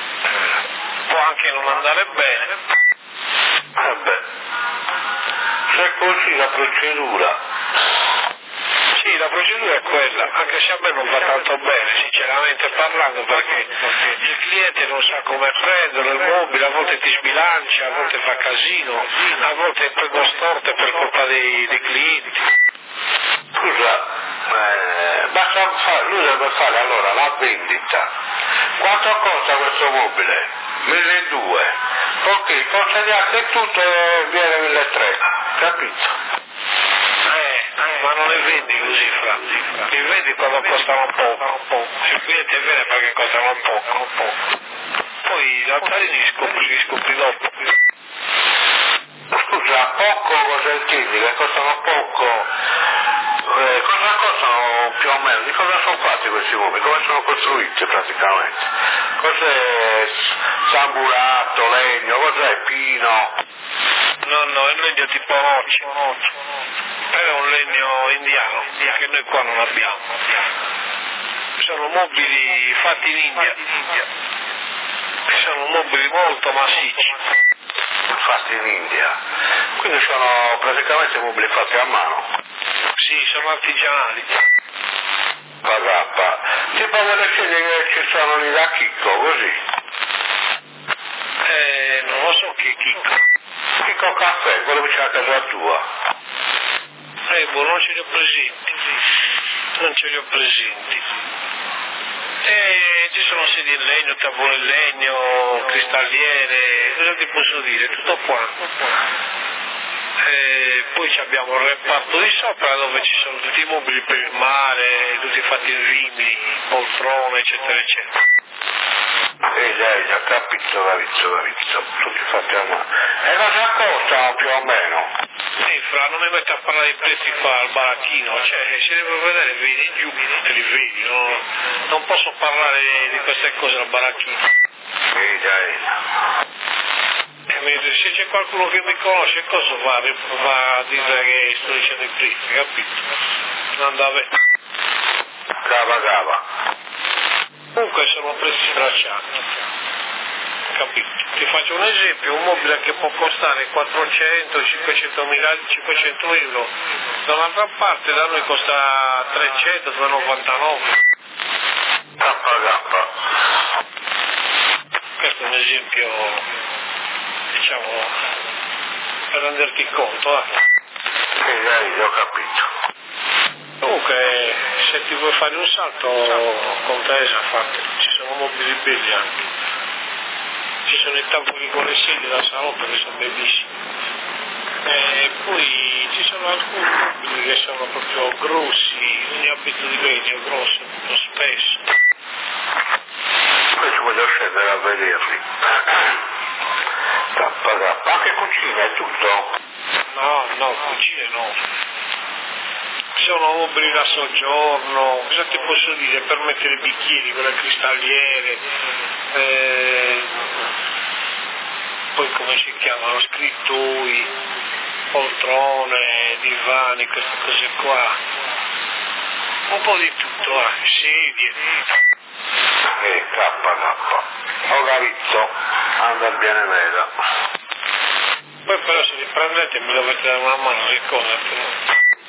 [SPEAKER 5] può anche non andare bene.
[SPEAKER 1] Vabbè.
[SPEAKER 5] Se così la procedura. Sì, la procedura è quella, anche se a me non va tanto bene, sinceramente parlando, perché il cliente non sa come prenderlo, il mobile, a volte ti sbilancia, a volte fa casino, a volte prendo storte per colpa dei, dei clienti.
[SPEAKER 1] Scusa, eh, basta fare, lui deve fare allora la vendita. Quanto costa questo mobile? milleduecento. Ok, consegnato e tutto e viene milletrecento, capito?
[SPEAKER 5] Ma non le vendi così, Fra. Le vendi quando costano poco. Se il cliente viene perché costano poco. Poi gli altari li scopri, li scopri dopo.
[SPEAKER 1] Scusa, poco cosa intendi? Che costano poco? Eh, cosa costano più o meno? Di cosa sono fatti questi mobili? Come sono costruiti praticamente? Cos'è samburato, legno, cos'è pino?
[SPEAKER 5] No, no, è un legno tipo roccia. È un legno indiano, che noi qua non abbiamo. Sono mobili fatti in India. Sono mobili molto massicci.
[SPEAKER 1] Fatti in India. Quindi sono praticamente mobili fatti a mano.
[SPEAKER 5] Sì, sono artigianali.
[SPEAKER 1] Pagappa. Tipo quelle scene che ci sono lì da Chicco, così.
[SPEAKER 5] Eh, non lo so che Chicco.
[SPEAKER 1] Chicco Caffè, quello vicino a casa tua.
[SPEAKER 5] Eh, boh, non ce li ho presenti. Non ce li ho presenti. Eh, ci sono sedie in legno, tavole in legno, cristalliere, cosa ti posso dire? Tutto qua. Eh, poi abbiamo il reparto di sopra dove ci sono tutti i mobili per il mare, tutti fatti in rimini, poltrone, eccetera, eccetera.
[SPEAKER 1] Eh già, già capito, capito, capito, tutti fatti a mano. E cosa costano più o meno?
[SPEAKER 5] Sì, Fra, non mi metto a parlare di prezzi qua al baracchino, cioè se devo vedere vieni giù, te li vedi, no? Non posso parlare di queste cose al baracchino.
[SPEAKER 1] Eh già, già.
[SPEAKER 5] Se c'è qualcuno che mi conosce, cosa va, va a dire che sto dicendo i prezzi, capito? Non da me.
[SPEAKER 1] Cava, cava.
[SPEAKER 5] Comunque sono prezzi stracciati, capito? Ti faccio un esempio, un mobile che può costare quattrocento cinquecento euro, da un'altra parte da noi costa trecento duecentonovantanove.
[SPEAKER 1] Kappa, kappa.
[SPEAKER 5] Questo è un esempio, diciamo, per renderti conto. Eh.
[SPEAKER 1] Sì, dai, ho capito.
[SPEAKER 5] Comunque, se ti vuoi fare un salto, con Teresa fatelo, ci sono mobili belli anche. Ci sono i tavoli con le sedie da salotto che sono bellissimi. E poi ci sono alcuni mobili che sono proprio grossi, ogni abito di legno grosso, molto spesso.
[SPEAKER 1] Poi ci voglio scendere a vederli. Kappa, kappa. Anche cucina è tutto?
[SPEAKER 5] No, no, cucine no. Sono mobili da soggiorno, cosa ti posso dire, per mettere bicchieri, quelle cristalliere, eh, poi come si chiamano, scrittoi, poltrone, divani, queste cose qua, un po' di tutto, eh, sedie.
[SPEAKER 1] Eh, kappa, kappa. Ho capito, anda bene veda.
[SPEAKER 5] Poi però se li prendete mi dovete dare una mano, che cosa? Però.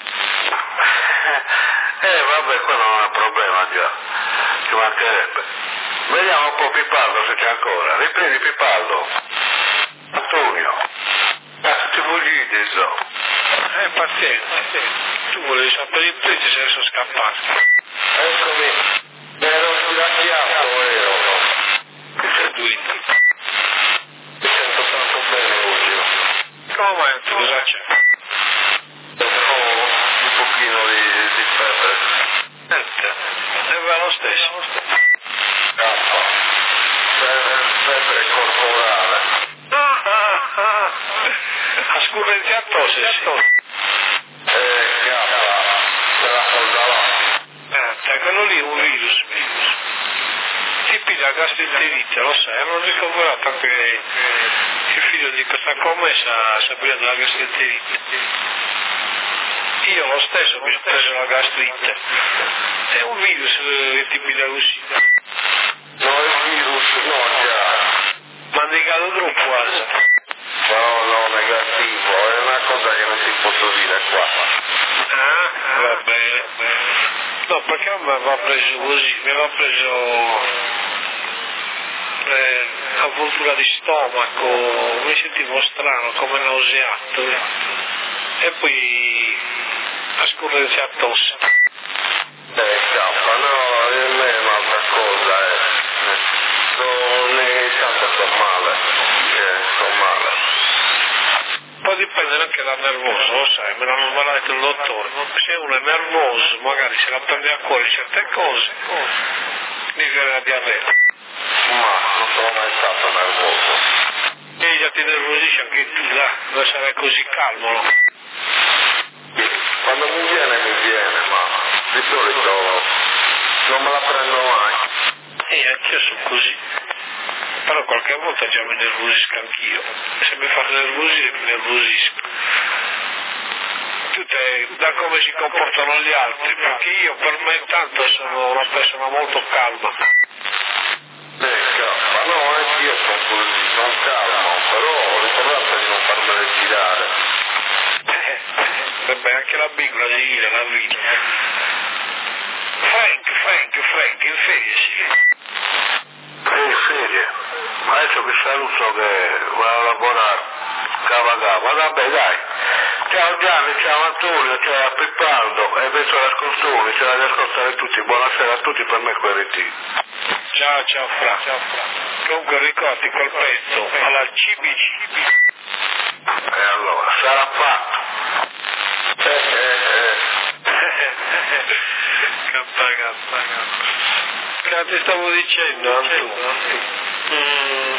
[SPEAKER 1] Eh vabbè, quello non è un problema già, ci mancherebbe. Vediamo un po' Pipaldo se c'è ancora. Riprendi Pipaldo. Antonio. Cazzo ti fuggite, so.
[SPEAKER 5] Eh, pazienza. Tu volevi sapere il prezzo se ne sono scappati.
[SPEAKER 1] Eccomi. Mi ero sgracchiato, ero.
[SPEAKER 5] Che sei duito?
[SPEAKER 1] Mi sento tanto bene oggi.
[SPEAKER 5] Come mai? Cosa c'è?
[SPEAKER 1] Un pochino di, di febbre.
[SPEAKER 5] Niente. E va lo stesso.
[SPEAKER 1] Kappa. Febbre corporale.
[SPEAKER 5] Ah, ah, ah. Ha scurrenziato se sì.
[SPEAKER 1] Eh, kappa. Se la soldava.
[SPEAKER 5] Eh, quello lì è un virus. Ti piglia gastroenterite, lo sai, hanno ricoverato anche il figlio di questa commessa Sabrina della gastroenterite. Io lo stesso mi sono preso la gastrite. È un virus che ti piglia così.
[SPEAKER 1] No, è un virus, no, già.
[SPEAKER 5] Ma indicato troppo, guarda.
[SPEAKER 1] No, no, negativo, è una cosa che non si motosine qua.
[SPEAKER 5] Ah, va bene. No, perché a me aveva preso così, mi aveva preso eh, avvoltura di stomaco, mi sentivo strano, come nauseato, e poi ha scurrenziato tosse.
[SPEAKER 1] Eh, cappa, no, a me è un'altra cosa, eh. Ogni tanto sto male, eh, sto male.
[SPEAKER 5] Poi dipende anche dal nervoso, lo sai, me l'hanno me l'ha detto il dottore. Se uno è nervoso, magari se la prende a cuore certe cose, gli viene la diarrea.
[SPEAKER 1] Ma non sono mai stato nervoso.
[SPEAKER 5] E già ti nervosisci anche tu, là, non sarai così calmo, no?
[SPEAKER 1] Quando mi viene, mi viene, ma di solito non me la prendo mai.
[SPEAKER 5] E anch'io sono così. Però qualche volta già mi nervosisco anch'io. Se mi fa nervosire, mi nervosisco. Tutte da come si comportano gli altri, perché io per me tanto sono una persona molto calma.
[SPEAKER 1] Eh, cappa, no, anch'io sono così, sono calmo, però l'importante è di non farmele girare.
[SPEAKER 5] Eh, beh, anche la big la gira, la vita. Frank, Frank, Frank, in ferie sì.
[SPEAKER 1] In ferie? Ma adesso che saluto che vado a lavorare, cava cava, vabbè dai. Ciao Gianni, ciao Antonio, ciao Pippaldo e penso alla Scostoni, ce l'ha da ascoltare tutti, buonasera a tutti per me quelli.
[SPEAKER 5] Ciao, ciao Fra. Ciao, Fra. Comunque ricordi quel pezzo alla C B C.
[SPEAKER 1] E allora, sarà fatto. Eh, eh, eh.
[SPEAKER 5] Cappa, cappa, cappa. Che ti stavo dicendo, Antonio? Mm.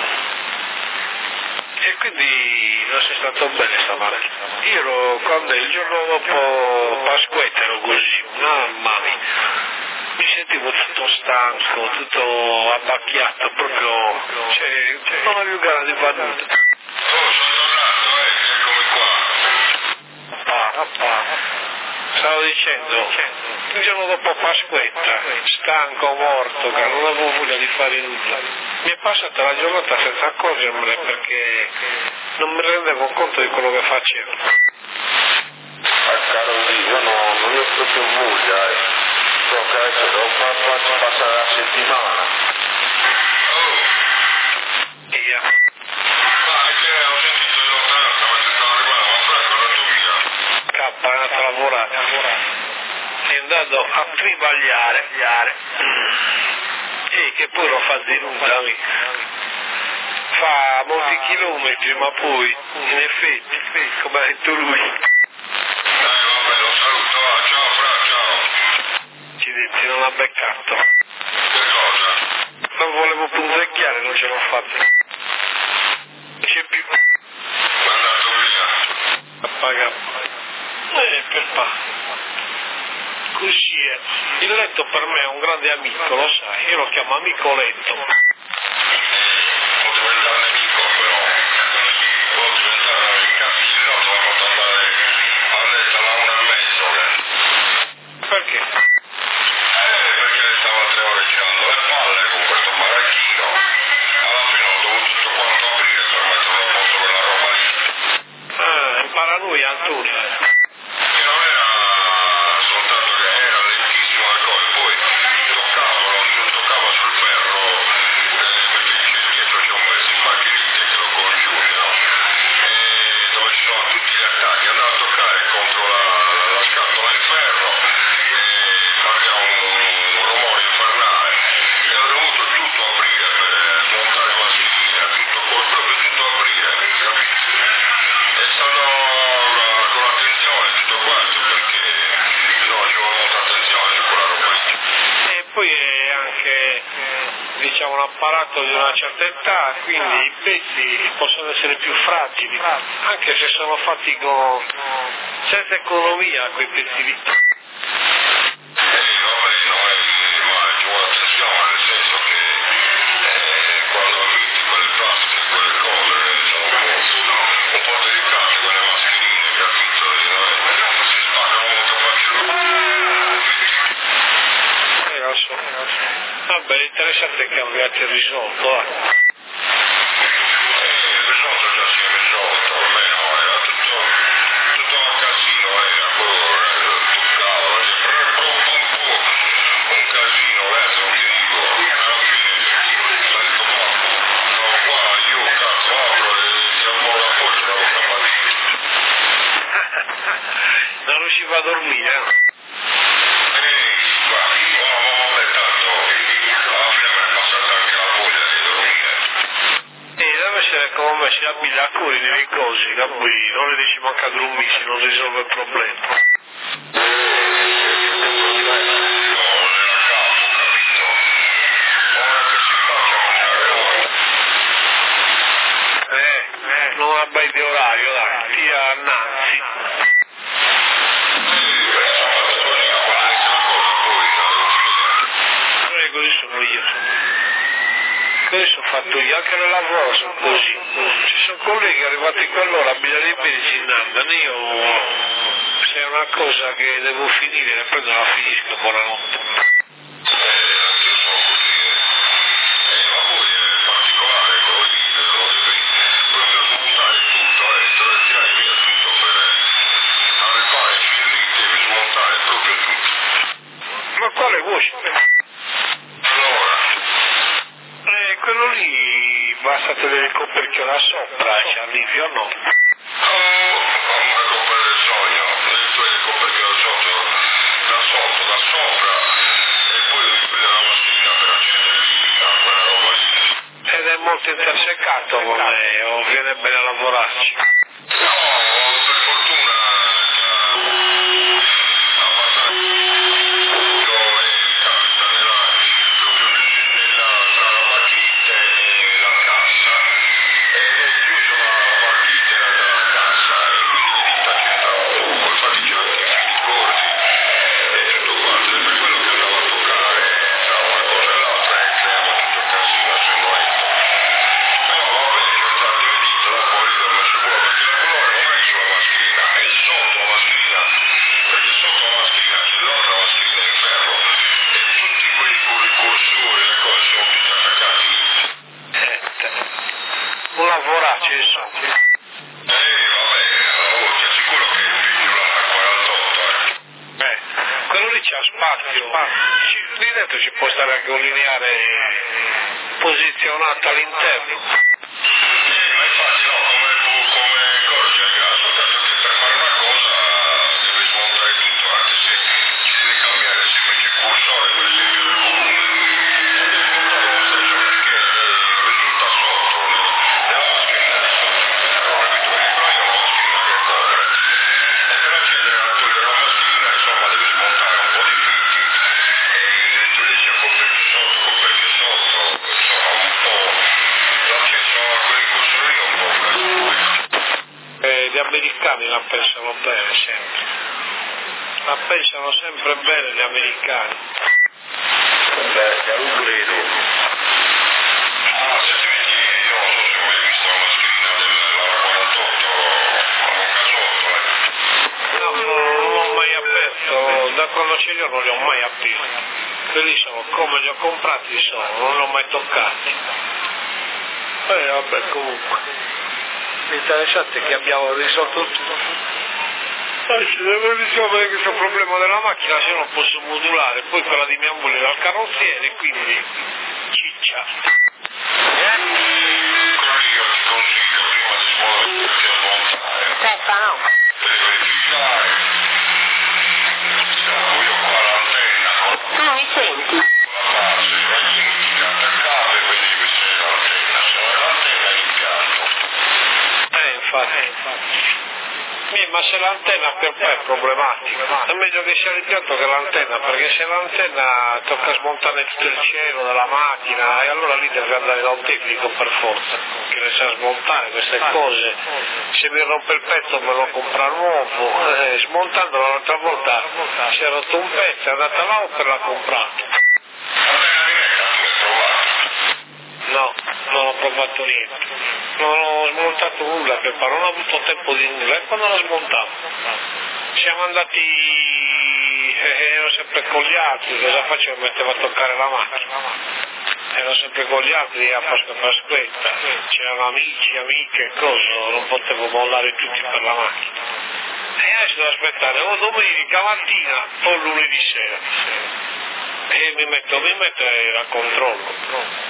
[SPEAKER 5] E quindi non sei stato bene stamattina. Io ero, quando il giorno dopo Pasquetta ero così, mamma mia. Mi sentivo tutto stanco, tutto abbacchiato, proprio, cioè, non avevo ganas di fare nulla.
[SPEAKER 2] Oh, sono tornato, eh, eccomi qua.
[SPEAKER 5] Papà, papà, stavo dicendo, il giorno dopo Pasquetta, stanco, morto, che non avevo voglia di fare nulla. Mi è passata la giornata senza accorgermene perché non mi rendevo conto di quello che facevo.
[SPEAKER 1] Ma caro Dio, io no, non ne ho proprio voglia, eh. So che adesso devo far farci passare la settimana.
[SPEAKER 2] Oh,
[SPEAKER 5] Via.
[SPEAKER 2] ma che ho sentito in lontananza, ma ti stavo arrivando, ma Franco è andato via.
[SPEAKER 5] K è andato a lavorare. È andato a trivagliare. E che poi lo fa di nulla, fa molti chilometri, ma poi, in effetti, come ha detto lui,
[SPEAKER 2] Dai, vabbè, lo saluto, va, ciao Fra, ciao.
[SPEAKER 5] ci dice, non ha beccato.
[SPEAKER 2] Che cosa?
[SPEAKER 5] Non volevo punzecchiare, non ce l'ho fatta. C'è più.
[SPEAKER 2] È andato via.
[SPEAKER 5] A pagare. Eh, per pa. Così è. Il letto per me è un grande amico, lo sai, io lo chiamo amico letto.
[SPEAKER 2] Può diventare nemico, però può diventare capi, se no te la porto andare a letto alla una e mezzo, che?
[SPEAKER 5] Perché?
[SPEAKER 2] Eh, perché stava tre ore girando le palle con questo baracchino. Alla fine ho dovuto tutto quanto aprire per metterlo a posto quella roba lì.
[SPEAKER 5] Ah, impara lui, Antonio.
[SPEAKER 2] Che non era soltanto che era lentissimo le cose, poi toccavo, non, non toccava sul ferro, eh, perché dietro c'è un pezzo in macchinetta che lo congiunge, no? E dove ci sono tutti gli attacchi, andava a toccare contro la, la, la scatola in ferro e faceva un, un rumore infernale e ho dovuto tutto aprire per smontare la mascherina, tutto, proprio tutto aprire, capisci? E stanno con attenzione tutto quanto perché no, ci vuole molta attenzione su quella roba lì.
[SPEAKER 5] E poi è anche, diciamo, un apparato di una certa età, quindi i pezzi possono essere più fragili, anche se sono fatti con senza economia quei pezzi lì.
[SPEAKER 2] Eh sì, vabbè, no, eh, ma ci vuole attenzione, nel senso che eh, quando metti quelle plastiche, quelle cose, eh, sono un po', un po' delicate quelle mascherine, capito? Eh, si spaccano molto facilmente.
[SPEAKER 5] Eh, lo so, lo so. Vabbè, l'interessante è che abbiate risolto, eh.
[SPEAKER 2] Eh, il risolto già si è risolto, almeno era tutto, tutto un casino.
[SPEAKER 5] si va a dormire, eh?
[SPEAKER 2] Eh, guarda, oh, beh, tanto, alla fine mi è passata anche la voglia di dormire.
[SPEAKER 5] E deve essere come me, si abbia a cuore delle cose, capi? Non le dici manca a dormire, se non risolve il problema. Non abbia di orario, dai, tia Nancy. E così sono io. Così sono fatto io, anche nel lavoro sono così. Ci sono colleghi arrivati quell'ora a bigliare i piedi ci andano, io se è una cosa che devo finire, ne prendo e la finisco, buonanotte. Ma quale voce?
[SPEAKER 2] Allora?
[SPEAKER 5] Eh, quello lì basta tenere il coperchio da sopra, ci arrivi o no?
[SPEAKER 2] Oh, ma come il sogno, tu hai il coperchio da sotto, da sotto, da sopra, e poi devi prendere la mascherina per accendere l'indicatore, quella roba lì.
[SPEAKER 5] Ed è molto intersecato con me, o viene bene a lavorarci?
[SPEAKER 2] No, per fortuna,
[SPEAKER 5] un lavoraccio insomma.
[SPEAKER 2] Eh, vabbè, oh, ti assicuro che il figlio l'ha quarantotto, eh.
[SPEAKER 5] Eh, quello lì c'ha spazio, ci, lì dentro ci può stare anche un lineare posizionato all'interno.
[SPEAKER 2] Eh, ma infatti no, come, come corsi a grasso, dato che per fare una cosa devi smontare tutto, anche se ci devi cambiare semplice il cursore, per esempio, del volume, devi smontare lo stesso perché risulta sotto, nella mascherina di sotto, ho capito, perché però io ho una mascherina che copre, e per accedere a togliere la mascherina, insomma, devi smontare un po' di fili, e devi togliere sia coperchio sotto, coperchio sotto, insomma, un po', l'accesso a quel cursore lì è un po' un casino.
[SPEAKER 5] Eh, gli americani la pensano bene sempre, la pensano sempre bene gli americani.
[SPEAKER 2] Beh, non credo. Ah, se ti vedi, io non so se hai mai visto la mascherina della quarantotto con un casotto, eh.
[SPEAKER 5] No, non l'ho mai aperto, da quando ce li ho non li ho mai aperti. Quelli sono come li ho comprati sono, non li ho mai toccati. Eh vabbè, comunque. L'interessante è che abbiamo risolto tutto. Eh, si deve risolvere questo problema della macchina, se no non posso modulare, poi quella di mia moglie dal carrozziere, quindi ciccia.
[SPEAKER 2] Quello lì io ti consiglio prima di smuovere tutti a smontare.
[SPEAKER 3] Stefano,
[SPEAKER 2] Devi verificare. Se no io qua l'antenna con
[SPEAKER 3] tu mi senti?
[SPEAKER 2] la base, quindi attaccate e vedevi se è l'antenna, se non è l'antenna è l'impianto.
[SPEAKER 5] Eh, infatti. Eh, ma se l'antenna per me è problematica, è meglio che sia l'impianto che l'antenna, perché se l'antenna tocca smontare tutto il cielo della macchina e allora lì deve andare da un tecnico per forza, che ne sa smontare queste cose. Se mi rompe il pezzo me lo compra nuovo, eh, smontandolo l'altra volta si è rotto un pezzo, è andata là o per l'ha comprato.
[SPEAKER 2] L'antenna diretta tu hai provato?
[SPEAKER 5] No, non ho provato niente. Non ho smontato nulla, perché non ho avuto tempo di nulla. E quando l'ho smontato? Siamo andati, eh, ero sempre con gli altri, cosa faccio? Mi mettevo a toccare la macchina. Ero sempre con gli altri a Pasqua Pasquetta, c'erano amici, amiche, cosa, non potevo mollare tutti per la macchina. E adesso devo aspettare o domenica mattina o lunedì sera. E mi metto, mi metto e la controllo.